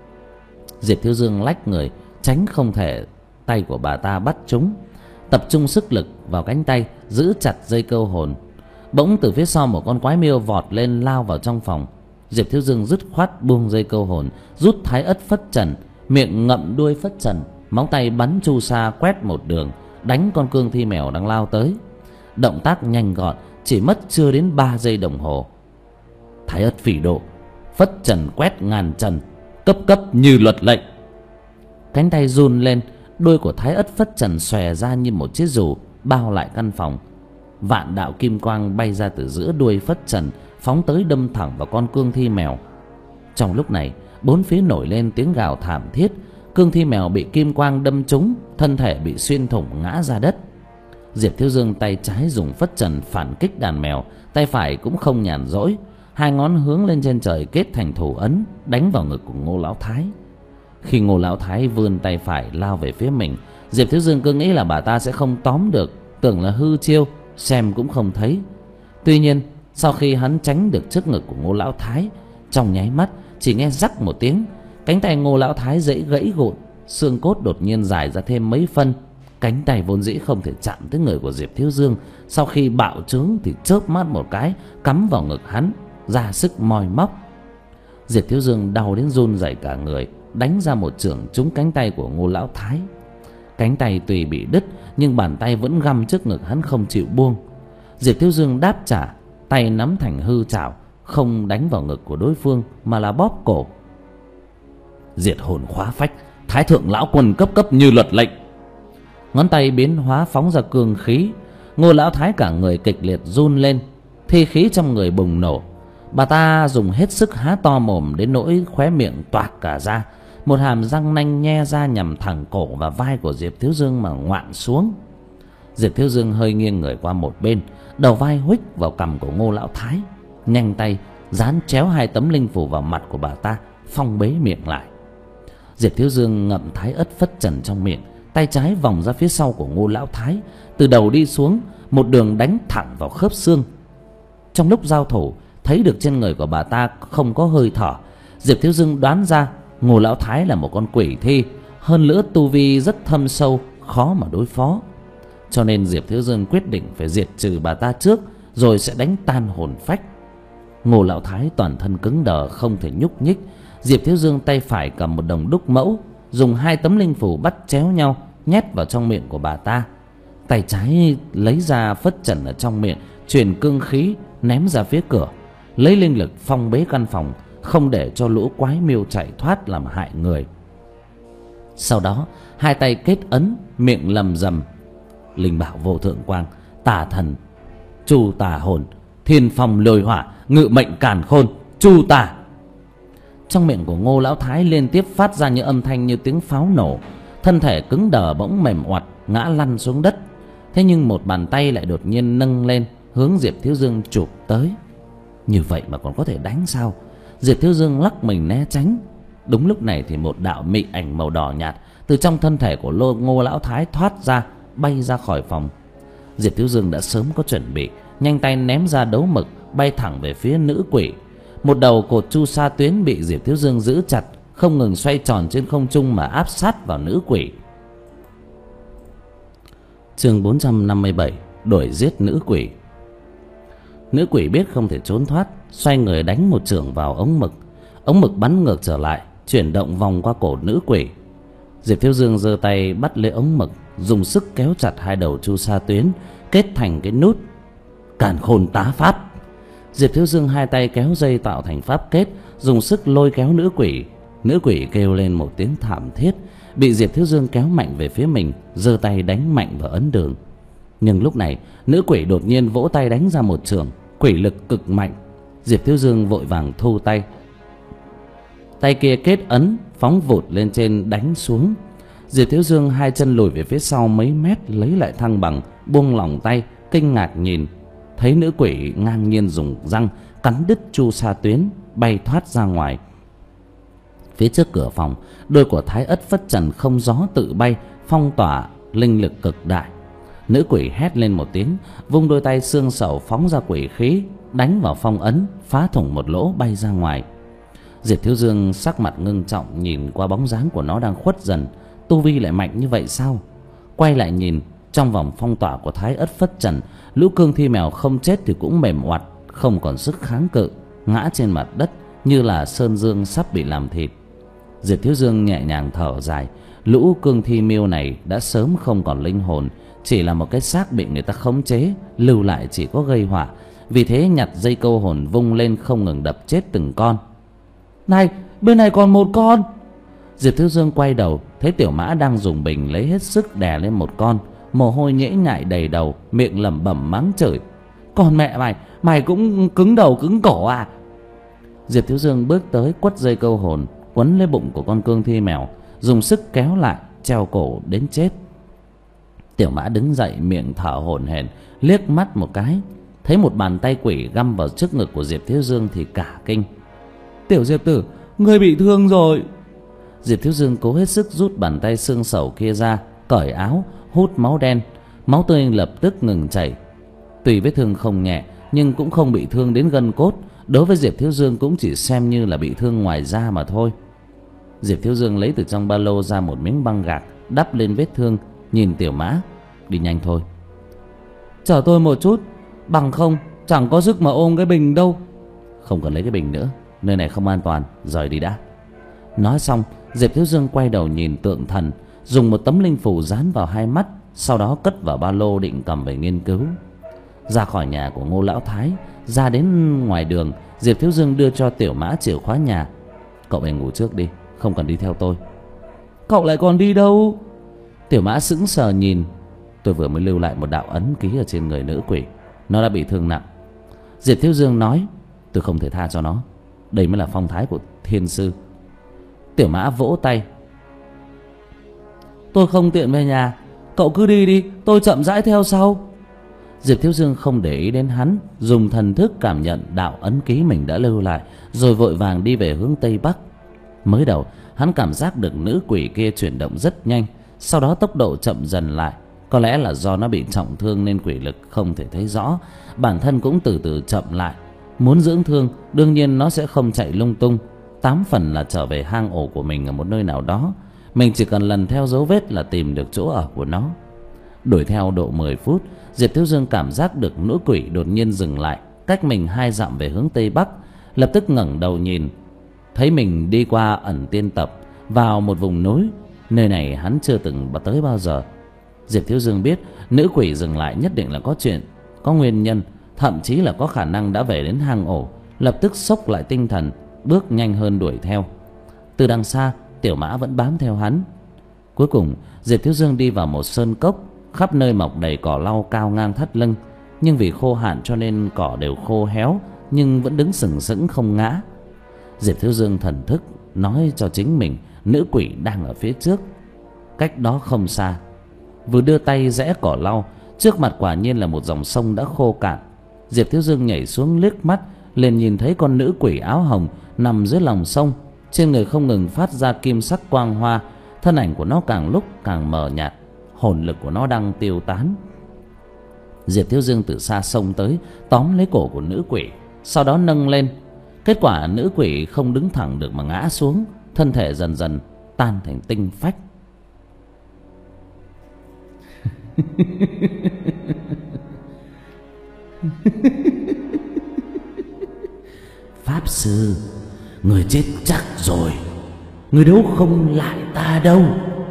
Diệp Thiếu Dương lách người tránh không thể tay của bà ta bắt trúng, tập trung sức lực vào cánh tay giữ chặt dây câu hồn. Bỗng từ phía sau một con quái miêu vọt lên lao vào trong phòng. Diệp Thiếu Dương dứt khoát buông dây câu hồn, rút thái ất phất trần, miệng ngậm đuôi phất trần, móng tay bắn chu sa quét một đường, đánh con cương thi mèo đang lao tới. Động tác nhanh gọn, chỉ mất chưa đến ba giây đồng hồ. Thái ất phỉ độ, phất trần quét ngàn trần, cấp cấp như luật lệnh. Cánh tay run lên, đuôi của Thái Ất Phất Trần xòe ra như một chiếc dù bao lại căn phòng. Vạn đạo kim quang bay ra từ giữa đuôi Phất Trần, phóng tới đâm thẳng vào con cương thi mèo. Trong lúc này, bốn phía nổi lên tiếng gào thảm thiết. Cương thi mèo bị kim quang đâm trúng, thân thể bị xuyên thủng ngã ra đất. Diệp Thiếu Dương tay trái dùng Phất Trần phản kích đàn mèo, tay phải cũng không nhàn rỗi, hai ngón hướng lên trên trời kết thành thủ ấn, đánh vào ngực của Ngô Lão Thái. Khi Ngô Lão Thái vươn tay phải lao về phía mình, Diệp Thiếu Dương cứ nghĩ là bà ta sẽ không tóm được, tưởng là hư chiêu, xem cũng không thấy. Tuy nhiên, sau khi hắn tránh được trước ngực của Ngô Lão Thái, trong nháy mắt chỉ nghe rắc một tiếng, cánh tay Ngô Lão Thái dễ gãy gụn, xương cốt đột nhiên dài ra thêm mấy phân. Cánh tay vốn dĩ không thể chạm tới người của Diệp Thiếu Dương, sau khi bạo trướng thì chớp mắt một cái cắm vào ngực hắn, ra sức moi móc. Diệp Thiếu Dương đau đến run rẩy cả người, đánh ra một chưởng trúng cánh tay của Ngô Lão Thái. Cánh tay tuy bị đứt nhưng bàn tay vẫn găm trước ngực hắn không chịu buông. Diệp Thiếu Dương đáp trả, tay nắm thành hư chảo, không đánh vào ngực của đối phương mà là bóp cổ. Diệt hồn khóa phách, Thái thượng lão quân cấp cấp như luật lệnh. Ngón tay biến hóa phóng ra cương khí. Ngô Lão Thái cả người kịch liệt run lên, thi khí trong người bùng nổ. Bà ta dùng hết sức há to mồm đến nỗi khóe miệng toạc cả ra, một hàm răng nanh nhe ra nhằm thẳng cổ và vai của Diệp Thiếu Dương mà ngoạm xuống. Diệp Thiếu Dương hơi nghiêng người qua một bên, đầu vai huých vào cằm của Ngô Lão Thái, nhanh tay dán chéo hai tấm linh phù vào mặt của bà ta, phong bế miệng lại. Diệp Thiếu Dương ngậm Thái Ất Phất Trần trong miệng, tay trái vòng ra phía sau của Ngô Lão Thái, từ đầu đi xuống một đường đánh thẳng vào khớp xương. Trong lúc giao thủ, thấy được trên người của bà ta không có hơi thở, Diệp Thiếu Dương đoán ra Ngô Lão Thái là một con quỷ thi, hơn nữa tu vi rất thâm sâu, khó mà đối phó. Cho nên Diệp Thiếu Dương quyết định phải diệt trừ bà ta trước, rồi sẽ đánh tan hồn phách. Ngô Lão Thái toàn thân cứng đờ không thể nhúc nhích. Diệp Thiếu Dương tay phải cầm một đồng đúc mẫu, dùng hai tấm linh phù bắt chéo nhau nhét vào trong miệng của bà ta. Tay trái lấy ra Phất Trần ở trong miệng, truyền cương khí ném ra phía cửa, lấy linh lực phong bế căn phòng, không để cho lũ quái miêu chạy thoát làm hại người. Sau đó hai tay kết ấn, miệng lầm rầm: linh bảo vô thượng quang, tà thần chu tà hồn, thiên phong lôi hỏa, ngự mệnh càn khôn, chu tà. Trong miệng của Ngô Lão Thái liên tiếp phát ra những âm thanh như tiếng pháo nổ. Thân thể cứng đờ bỗng mềm oặt ngã lăn xuống đất. Thế nhưng một bàn tay lại đột nhiên nâng lên, hướng Diệp Thiếu Dương chụp tới. Như vậy mà còn có thể đánh sao? Diệp Thiếu Dương lắc mình né tránh. Đúng lúc này thì một đạo mị ảnh màu đỏ nhạt từ trong thân thể của Lô Ngô Lão Thái thoát ra, bay ra khỏi phòng. Diệp Thiếu Dương đã sớm có chuẩn bị, nhanh tay ném ra đấu mực, bay thẳng về phía nữ quỷ. Một đầu cột chu sa tuyến bị Diệp Thiếu Dương giữ chặt, không ngừng xoay tròn trên không trung mà áp sát vào nữ quỷ. Chương bốn trăm năm mươi bảy, đuổi giết nữ quỷ. Nữ quỷ biết không thể trốn thoát, xoay người đánh một chưởng vào ống mực. Ống mực bắn ngược trở lại, chuyển động vòng qua cổ nữ quỷ. Diệp Thiếu Dương giơ tay bắt lấy ống mực, dùng sức kéo chặt hai đầu chu sa tuyến, kết thành cái nút Càn Khôn Tá Pháp. Diệp Thiếu Dương hai tay kéo dây tạo thành pháp kết, dùng sức lôi kéo nữ quỷ. Nữ quỷ kêu lên một tiếng thảm thiết, bị Diệp Thiếu Dương kéo mạnh về phía mình, giơ tay đánh mạnh vào ấn đường. Nhưng lúc này nữ quỷ đột nhiên vỗ tay đánh ra một chưởng, quỷ lực cực mạnh. Diệp Thiếu Dương vội vàng thu tay, tay kia kết ấn phóng vụt lên trên đánh xuống. Diệp Thiếu Dương hai chân lùi về phía sau mấy mét, lấy lại thăng bằng, buông lỏng tay, kinh ngạc nhìn thấy nữ quỷ ngang nhiên dùng răng cắn đứt chu sa tuyến, bay thoát ra ngoài. Phía trước cửa phòng, đôi của Thái Ất Phất Trần không gió tự bay, phong tỏa linh lực cực đại. Nữ quỷ hét lên một tiếng, vung đôi tay xương sầu phóng ra quỷ khí, đánh vào phong ấn, phá thủng một lỗ bay ra ngoài. Diệp Thiếu Dương sắc mặt ngưng trọng nhìn qua bóng dáng của nó đang khuất dần. Tu vi lại mạnh như vậy sao? Quay lại nhìn, trong vòng phong tỏa của Thái Ất Phất Trần, lũ cương thi mèo không chết thì cũng mềm oặt, không còn sức kháng cự, ngã trên mặt đất như là sơn dương sắp bị làm thịt. Diệp Thiếu Dương nhẹ nhàng thở dài. Lũ cương thi miêu này đã sớm không còn linh hồn, chỉ là một cái xác bị người ta khống chế, lưu lại chỉ có gây họa. Vì thế nhặt dây câu hồn vung lên không ngừng đập chết từng con. Này, bên này còn một con. Diệp Thiếu Dương quay đầu, thấy Tiểu Mã đang dùng bình lấy hết sức đè lên một con, mồ hôi nhễ nhại đầy đầu, miệng lẩm bẩm mắng chửi: "Con mẹ mày, mày cũng cứng đầu cứng cổ à?" Diệp Thiếu Dương bước tới quất dây câu hồn quấn lấy bụng của con cương thi mèo, dùng sức kéo lại, treo cổ đến chết. Tiểu Mã đứng dậy, miệng thở hổn hển, liếc mắt một cái, thấy một bàn tay quỷ găm vào trước ngực của Diệp Thiếu Dương thì cả kinh. "Tiểu Diệp tử, ngươi bị thương rồi." Diệp Thiếu Dương cố hết sức rút bàn tay xương sẩu kia ra, cởi áo, hút máu đen. Máu tươi lập tức ngừng chảy. Tuy vết thương không nhẹ nhưng cũng không bị thương đến gân cốt, đối với Diệp Thiếu Dương cũng chỉ xem như là bị thương ngoài da mà thôi. Diệp Thiếu Dương lấy từ trong ba lô ra một miếng băng gạc đắp lên vết thương, nhìn Tiểu Mã: "Đi nhanh thôi." "Chờ tôi một chút, bằng không chẳng có sức mà ôm cái bình đâu." "Không cần lấy cái bình nữa, nơi này không an toàn, rời đi đã." Nói xong, Diệp Thiếu Dương quay đầu nhìn tượng thần, dùng một tấm linh phù dán vào hai mắt, sau đó cất vào ba lô định cầm về nghiên cứu. Ra khỏi nhà của Ngô Lão Thái, ra đến ngoài đường, Diệp Thiếu Dương đưa cho Tiểu Mã chìa khóa nhà. "Cậu về ngủ trước đi, không cần đi theo tôi." "Cậu lại còn đi đâu?" Tiểu Mã sững sờ nhìn. "Tôi vừa mới lưu lại một đạo ấn ký ở trên người nữ quỷ, nó đã bị thương nặng." Diệp Thiếu Dương nói: "Tôi không thể tha cho nó, đây mới là phong thái của thiên sư." Tiểu Mã vỗ tay: "Tôi không tiện về nhà, cậu cứ đi đi, tôi chậm rãi theo sau." Diệp Thiếu Dương không để ý đến hắn, dùng thần thức cảm nhận đạo ấn ký mình đã lưu lại, rồi vội vàng đi về hướng tây bắc. Mới đầu hắn cảm giác được nữ quỷ kia chuyển động rất nhanh, sau đó tốc độ chậm dần lại. Có lẽ là do nó bị trọng thương nên quỷ lực không thể thấy rõ, bản thân cũng từ từ chậm lại. Muốn dưỡng thương, đương nhiên nó sẽ không chạy lung tung, tám phần là trở về hang ổ của mình ở một nơi nào đó. Mình chỉ cần lần theo dấu vết là tìm được chỗ ở của nó. Đuổi theo độ mười phút, Diệp Thiếu Dương cảm giác được nữ quỷ đột nhiên dừng lại, cách mình hai dặm về hướng tây bắc. Lập tức ngẩng đầu nhìn, thấy mình đi qua ẩn tiên tập, vào một vùng núi. Nơi này hắn chưa từng tới bao giờ. Diệp Thiếu Dương biết nữ quỷ dừng lại nhất định là có chuyện, có nguyên nhân, thậm chí là có khả năng đã về đến hang ổ. Lập tức xốc lại tinh thần, bước nhanh hơn đuổi theo. Từ đằng xa, Tiểu Mã vẫn bám theo hắn. Cuối cùng Diệp Thiếu Dương đi vào một sơn cốc, khắp nơi mọc đầy cỏ lau cao ngang thắt lưng, nhưng vì khô hạn cho nên cỏ đều khô héo, nhưng vẫn đứng sừng sững không ngã. Diệp Thiếu Dương thần thức nói cho chính mình nữ quỷ đang ở phía trước, cách đó không xa. Vừa đưa tay rẽ cỏ lau, trước mặt quả nhiên là một dòng sông đã khô cạn. Diệp Thiếu Dương nhảy xuống liếc mắt, liền nhìn thấy con nữ quỷ áo hồng nằm dưới lòng sông, trên người không ngừng phát ra kim sắc quang hoa. Thân ảnh của nó càng lúc càng mờ nhạt, hồn lực của nó đang tiêu tán. Diệp Thiếu Dương từ xa xông tới, tóm lấy cổ của nữ quỷ, sau đó nâng lên. Kết quả nữ quỷ không đứng thẳng được mà ngã xuống, thân thể dần dần tan thành tinh phách. "Pháp sư, người chết chắc rồi, người đấu không lại ta đâu."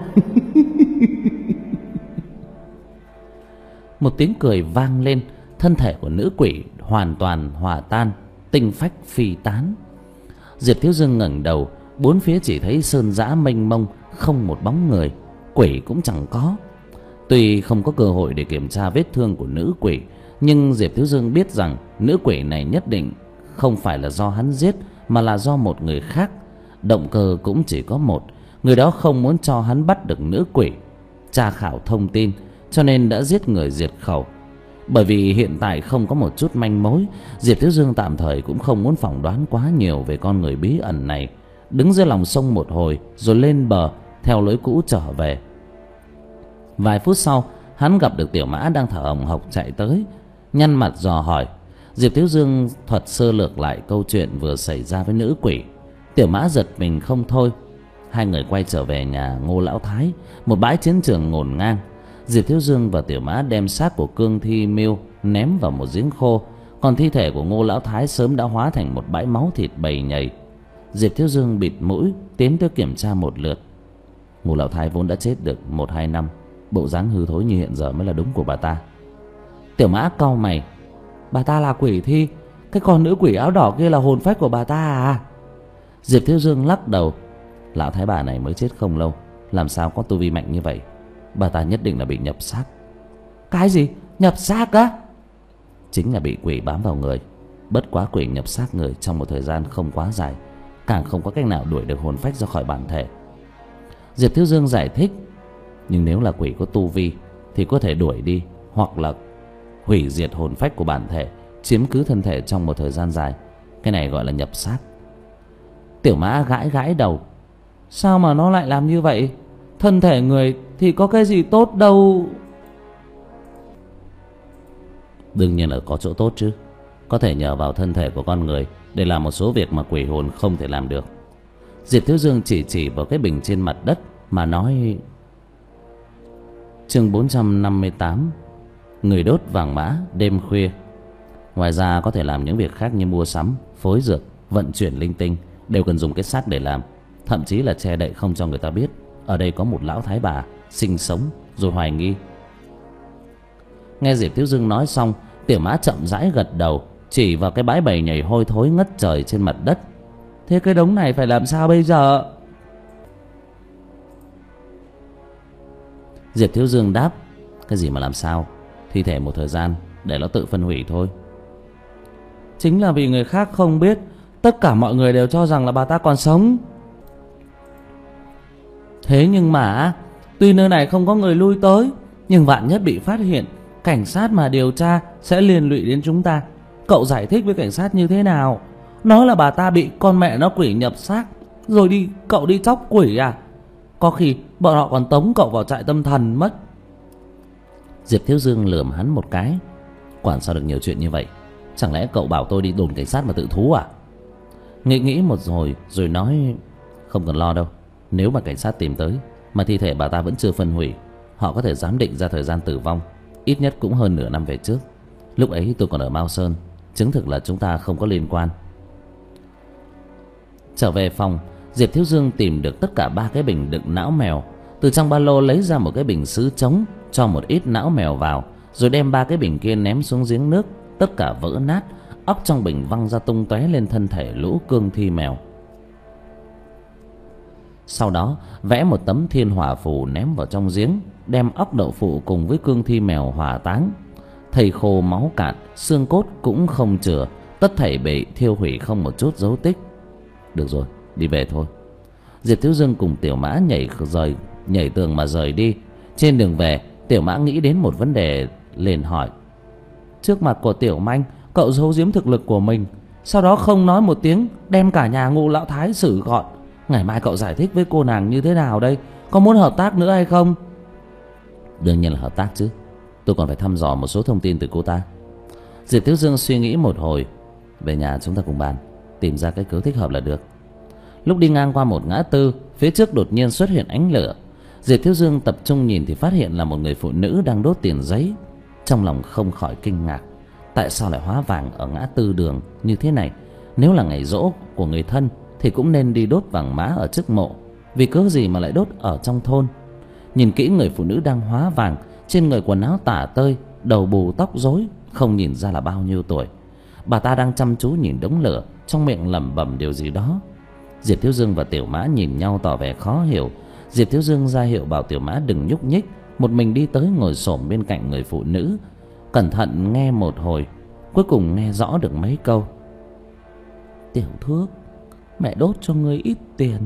Một tiếng cười vang lên, thân thể của nữ quỷ hoàn toàn hòa tan, tinh phách phi tán. Diệp Thiếu Dương ngẩng đầu, bốn phía chỉ thấy sơn dã mênh mông, không một bóng người, quỷ cũng chẳng có. Tuy không có cơ hội để kiểm tra vết thương của nữ quỷ, nhưng Diệp Thiếu Dương biết rằng nữ quỷ này nhất định không phải là do hắn giết, mà là do một người khác. Động cơ cũng chỉ có một, người đó không muốn cho hắn bắt được nữ quỷ, tra khảo thông tin, cho nên đã giết người diệt khẩu. Bởi vì hiện tại không có một chút manh mối, Diệp Thiếu Dương tạm thời cũng không muốn phỏng đoán quá nhiều về con người bí ẩn này. Đứng dưới lòng sông một hồi rồi lên bờ, theo lối cũ trở về. Vài phút sau, hắn gặp được Tiểu Mã đang thở hồng hộc chạy tới, nhăn mặt dò hỏi. Diệp Thiếu Dương thuật sơ lược lại câu chuyện vừa xảy ra với nữ quỷ. Tiểu Mã giật mình không thôi. Hai người quay trở về nhà Ngô Lão Thái, một bãi chiến trường ngổn ngang. Diệp Thiếu Dương và Tiểu Mã đem xác của Cương Thi Miêu ném vào một giếng khô, còn thi thể của Ngô Lão Thái sớm đã hóa thành một bãi máu thịt bầy nhầy. Diệp Thiếu Dương bịt mũi tiến tới kiểm tra một lượt. Ngô Lão Thái vốn đã chết được một hai năm, bộ dáng hư thối như hiện giờ mới là đúng của bà ta. Tiểu Mã cau mày: "Bà ta là quỷ thi, cái con nữ quỷ áo đỏ kia là hồn phách của bà ta à?" Diệp Thiếu Dương lắc đầu: "Lão thái bà này mới chết không lâu, Làm sao có tu vi mạnh như vậy? Bà ta nhất định là bị nhập xác. Cái gì? Nhập xác á? Chính là bị quỷ bám vào người. Bất quá quỷ nhập xác người trong một thời gian không quá dài, càng không có cách nào đuổi được hồn phách ra khỏi bản thể. Diệp Thiếu Dương giải thích. Nhưng nếu là quỷ có tu vi thì có thể đuổi đi hoặc là hủy diệt hồn phách của bản thể, chiếm cứ thân thể trong một thời gian dài. Cái này gọi là nhập xác. Tiểu Mã gãi gãi đầu. Sao mà nó lại làm như vậy? Thân thể người thì có cái gì tốt đâu. Đương nhiên là có chỗ tốt chứ. Có thể nhờ vào thân thể của con người để làm một số việc mà quỷ hồn không thể làm được. Diệp Thiếu Dương chỉ chỉ vào cái bình trên mặt đất mà nói. Chương bốn trăm năm mươi tám. Người đốt vàng mã đêm khuya. Ngoài ra có thể làm những việc khác như mua sắm, phối dược, vận chuyển linh tinh, đều cần dùng cái xác để làm. Thậm chí là che đậy không cho người ta biết ở đây có một lão thái bà sinh sống rồi hoài nghi. Nghe Diệp Thiếu Dương nói xong, Tiểu Mã chậm rãi gật đầu, chỉ vào cái bãi bầy nhầy hôi thối ngất trời trên mặt đất. Thế cái đống này phải làm sao bây giờ? Diệp Thiếu Dương đáp. Cái gì mà làm sao? Thi thể một thời gian để nó tự phân hủy thôi. Chính là vì người khác không biết, tất cả mọi người đều cho rằng là bà ta còn sống. Thế nhưng mà tuy nơi này không có người lui tới, nhưng vạn nhất bị phát hiện, cảnh sát mà điều tra sẽ liên lụy đến chúng ta. Cậu giải thích với cảnh sát như thế nào? Nói là bà ta bị con mẹ nó quỷ nhập xác, rồi đi cậu đi chóc quỷ à? Có khi bọn họ còn tống cậu vào trại tâm thần mất. Diệp Thiếu Dương lườm hắn một cái. Quản sao được nhiều chuyện như vậy? Chẳng lẽ cậu bảo tôi đi đồn cảnh sát mà tự thú à? Nghĩ nghĩ một rồi rồi nói. Không cần lo đâu. Nếu mà cảnh sát tìm tới mà thi thể bà ta vẫn chưa phân hủy, họ có thể giám định ra thời gian tử vong. Ít nhất cũng hơn nửa năm về trước. Lúc ấy tôi còn ở Mao Sơn, chứng thực là chúng ta không có liên quan. Trở về phòng, Diệp Thiếu Dương tìm được tất cả ba cái bình đựng não mèo. Từ trong ba lô lấy ra một cái bình sứ trống, cho một ít não mèo vào, rồi đem ba cái bình kia ném xuống giếng nước. Tất cả vỡ nát, óc trong bình văng ra tung tóe lên thân thể lũ cương thi mèo. Sau đó vẽ một tấm thiên hỏa phù ném vào trong giếng, đem óc đậu phụ cùng với cương thi mèo hỏa táng. Thây khô máu cạn, xương cốt cũng không chừa, tất thảy bị thiêu hủy không một chút dấu tích. Được rồi, đi về thôi. Diệp Thiếu Dương cùng Tiểu Mã nhảy rời nhảy tường mà rời đi. Trên đường về, Tiểu Mã nghĩ đến một vấn đề liền hỏi. Trước mặt của Tiểu Manh, cậu giấu giếm thực lực của mình, sau đó không nói một tiếng đem cả nhà Ngũ lão thái xử gọn. Ngày mai cậu giải thích với cô nàng như thế nào đây? Có muốn hợp tác nữa hay không? Đương nhiên là hợp tác chứ. Tôi còn phải thăm dò một số thông tin từ cô ta. Diệp Thiếu Dương suy nghĩ một hồi. Về nhà chúng ta cùng bàn, tìm ra cái cớ thích hợp là được. Lúc đi ngang qua một ngã tư, phía trước đột nhiên xuất hiện ánh lửa. Diệp Thiếu Dương tập trung nhìn thì phát hiện là một người phụ nữ đang đốt tiền giấy. Trong lòng không khỏi kinh ngạc. Tại sao lại hóa vàng ở ngã tư đường như thế này? Nếu là ngày giỗ của người thân thì cũng nên đi đốt vàng mã ở trước mộ, vì cớ gì mà lại đốt ở trong thôn? Nhìn kỹ người phụ nữ đang hóa vàng, trên người quần áo tả tơi, đầu bù tóc rối, không nhìn ra là bao nhiêu tuổi. Bà ta đang chăm chú nhìn đống lửa, trong miệng lẩm bẩm điều gì đó. Diệp Thiếu Dương và Tiểu Mã nhìn nhau tỏ vẻ khó hiểu. Diệp Thiếu Dương ra hiệu bảo Tiểu Mã đừng nhúc nhích, một mình đi tới ngồi xổm bên cạnh người phụ nữ, cẩn thận nghe một hồi, cuối cùng nghe rõ được mấy câu. Tiểu Thước, mẹ đốt cho ngươi ít tiền.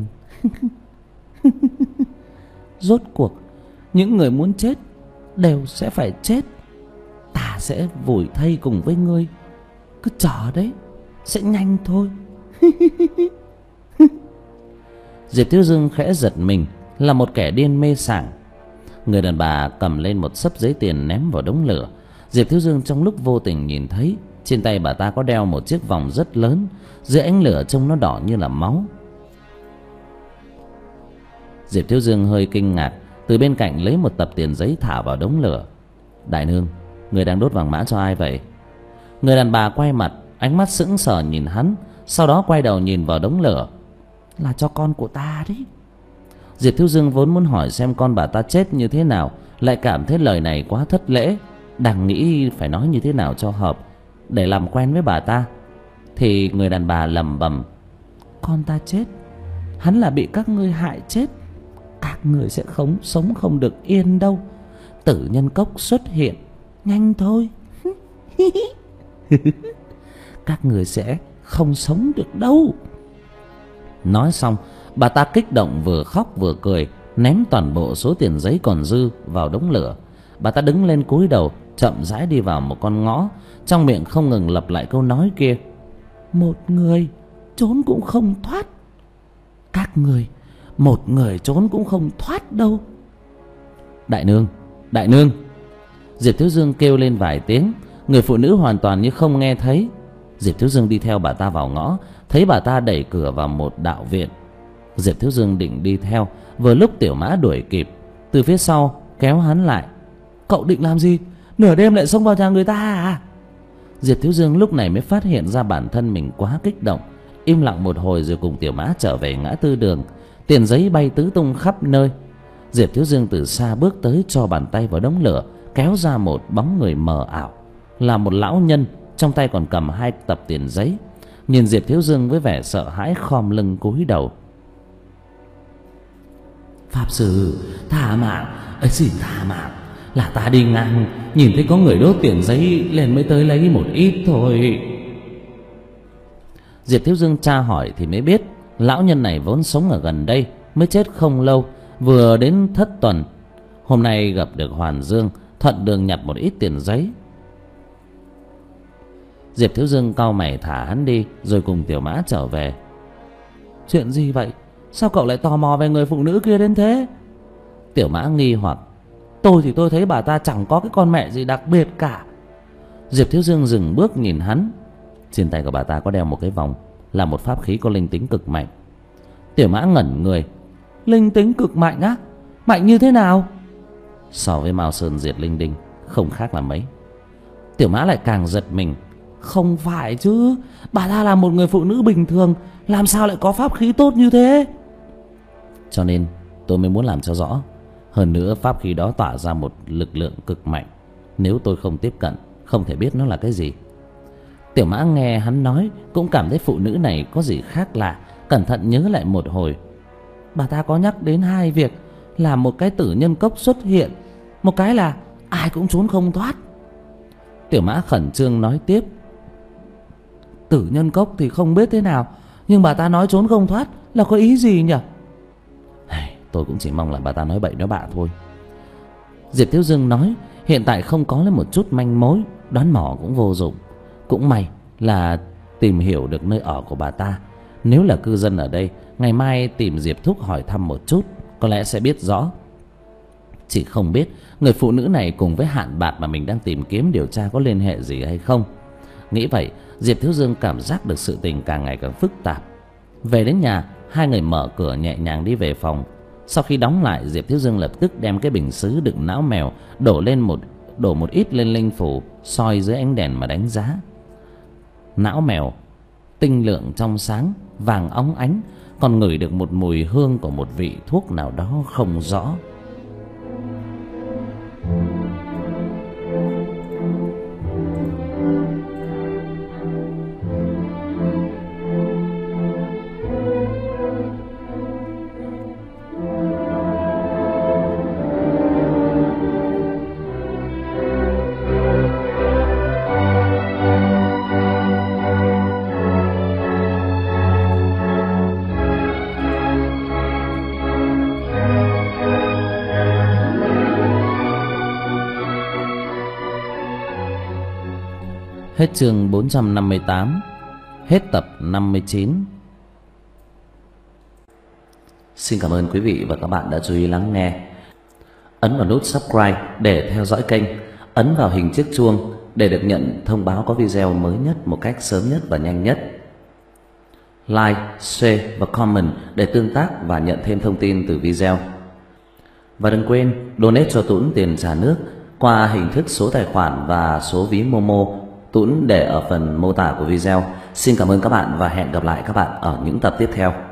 Rốt cuộc những người muốn chết đều sẽ phải chết. Ta sẽ vùi thây cùng với ngươi. Cứ chờ đấy, sẽ nhanh thôi. Diệp Thiếu Dương khẽ giật mình, là một kẻ điên mê sảng. Người đàn bà cầm lên một xấp giấy tiền ném vào đống lửa. Diệp Thiếu Dương trong lúc vô tình nhìn thấy trên tay bà ta có đeo một chiếc vòng rất lớn, dưới ánh lửa trông nó đỏ như là máu. Diệp Thiếu Dương hơi kinh ngạc, từ bên cạnh lấy một tập tiền giấy thả vào đống lửa. Đại nương, người đang đốt vàng mã cho ai vậy? Người đàn bà quay mặt, ánh mắt sững sờ nhìn hắn, sau đó quay đầu nhìn vào đống lửa. Là cho con của ta đấy. Diệp Thiếu Dương vốn muốn hỏi xem con bà ta chết như thế nào, lại cảm thấy lời này quá thất lễ, đang nghĩ phải nói như thế nào cho hợp để làm quen với bà ta, thì người đàn bà lẩm bẩm. Con ta chết, hắn là bị các ngươi hại chết. Các Các người sẽ không sống không được yên đâu. Tử nhân cốc xuất hiện, nhanh thôi. Các người sẽ không sống được đâu. Nói xong, bà ta kích động vừa khóc vừa cười, ném toàn bộ số tiền giấy còn dư vào đống lửa. Bà ta đứng lên cúi đầu, chậm rãi đi vào một con ngõ, trong miệng không ngừng lặp lại câu nói kia: một người trốn cũng không thoát. Các người, một người trốn cũng không thoát đâu. Đại nương, đại nương! Diệp Thiếu Dương kêu lên vài tiếng. Người phụ nữ hoàn toàn như không nghe thấy. Diệp Thiếu Dương đi theo bà ta vào ngõ, thấy bà ta đẩy cửa vào một đạo viện. Diệp Thiếu Dương định đi theo, vừa lúc Tiểu Mã đuổi kịp, từ phía sau kéo hắn lại. Cậu định làm gì? Nửa đêm lại xông vào nhà người ta à? Diệp Thiếu Dương lúc này mới phát hiện ra bản thân mình quá kích động, im lặng một hồi rồi cùng Tiểu Mã trở về ngã tư đường. Tiền giấy bay tứ tung khắp nơi. Diệp Thiếu Dương từ xa bước tới, cho bàn tay vào đống lửa, kéo ra một bóng người mờ ảo, là một lão nhân, trong tay còn cầm hai tập tiền giấy. Nhìn Diệp Thiếu Dương với vẻ sợ hãi, khom lưng cúi đầu. Pháp sư, tha mạng, ấy xin tha mạng. Là ta đi ngang, nhìn thấy có người đốt tiền giấy lên mới tới lấy một ít thôi. Diệp Thiếu Dương tra hỏi thì mới biết, lão nhân này vốn sống ở gần đây, mới chết không lâu, vừa đến thất tuần. Hôm nay gặp được Hoàn Dương, thuận đường nhặt một ít tiền giấy. Diệp Thiếu Dương cau mày thả hắn đi, rồi cùng Tiểu Mã trở về. Chuyện gì vậy? Sao cậu lại tò mò về người phụ nữ kia đến thế? Tiểu Mã nghi hoặc. Tôi thì tôi thấy bà ta chẳng có cái con mẹ gì đặc biệt cả. Diệp Thiếu Dương dừng bước nhìn hắn. Trên tay của bà ta có đeo một cái vòng, là một pháp khí có linh tính cực mạnh. Tiểu Mã ngẩn người. Linh tính cực mạnh á? Mạnh như thế nào? So với Mao Sơn diệt linh đinh không khác là mấy. Tiểu Mã lại càng giật mình. Không phải chứ, bà ta là một người phụ nữ bình thường, làm sao lại có pháp khí tốt như thế? Cho nên tôi mới muốn làm cho rõ. Hơn nữa pháp khí đó tỏa ra một lực lượng cực mạnh, nếu tôi không tiếp cận, không thể biết nó là cái gì. Tiểu Mã nghe hắn nói cũng cảm thấy phụ nữ này có gì khác lạ, cẩn thận nhớ lại một hồi. Bà ta có nhắc đến hai việc, là một cái tử nhân cốc xuất hiện, một cái là ai cũng trốn không thoát. Tiểu Mã khẩn trương nói tiếp. Tử nhân cốc thì không biết thế nào, nhưng bà ta nói trốn không thoát là có ý gì nhỉ? Tôi cũng chỉ mong là bà ta nói bậy nói bạ thôi. Diệp Thiếu Dương nói hiện tại không có lấy một chút manh mối, đoán mò cũng vô dụng. Cũng may là tìm hiểu được nơi ở của bà ta. Nếu là cư dân ở đây, ngày mai tìm Diệp Thúc hỏi thăm một chút, có lẽ sẽ biết rõ. Chỉ không biết người phụ nữ này cùng với Hạn Bạt mà mình đang tìm kiếm điều tra có liên hệ gì hay không. Nghĩ vậy, Diệp Thiếu Dương cảm giác được sự tình càng ngày càng phức tạp. Về đến nhà, hai người mở cửa nhẹ nhàng đi về phòng. Sau khi đóng lại, Diệp Thiếu Dương lập tức đem cái bình sứ đựng não mèo đổ lên một đổ một ít lên linh phủ, soi dưới ánh đèn mà đánh giá. Não mèo tinh lượng trong sáng, vàng óng ánh, còn ngửi được một mùi hương của một vị thuốc nào đó không rõ. Hết chương bốn trăm năm mươi tám. Hết tập năm mươi chín. Xin cảm ơn quý vị và các bạn đã chú ý lắng nghe. Ấn vào nút subscribe để theo dõi kênh. Ấn vào hình chiếc chuông để được nhận thông báo có video mới nhất một cách sớm nhất và nhanh nhất. Like, share và comment để tương tác và nhận thêm thông tin từ video. Và đừng quên donate cho Tuấn tiền trả nước qua hình thức số tài khoản và số ví Momo Tuấn để ở phần mô tả của video. Xin cảm ơn các bạn và hẹn gặp lại các bạn ở những tập tiếp theo.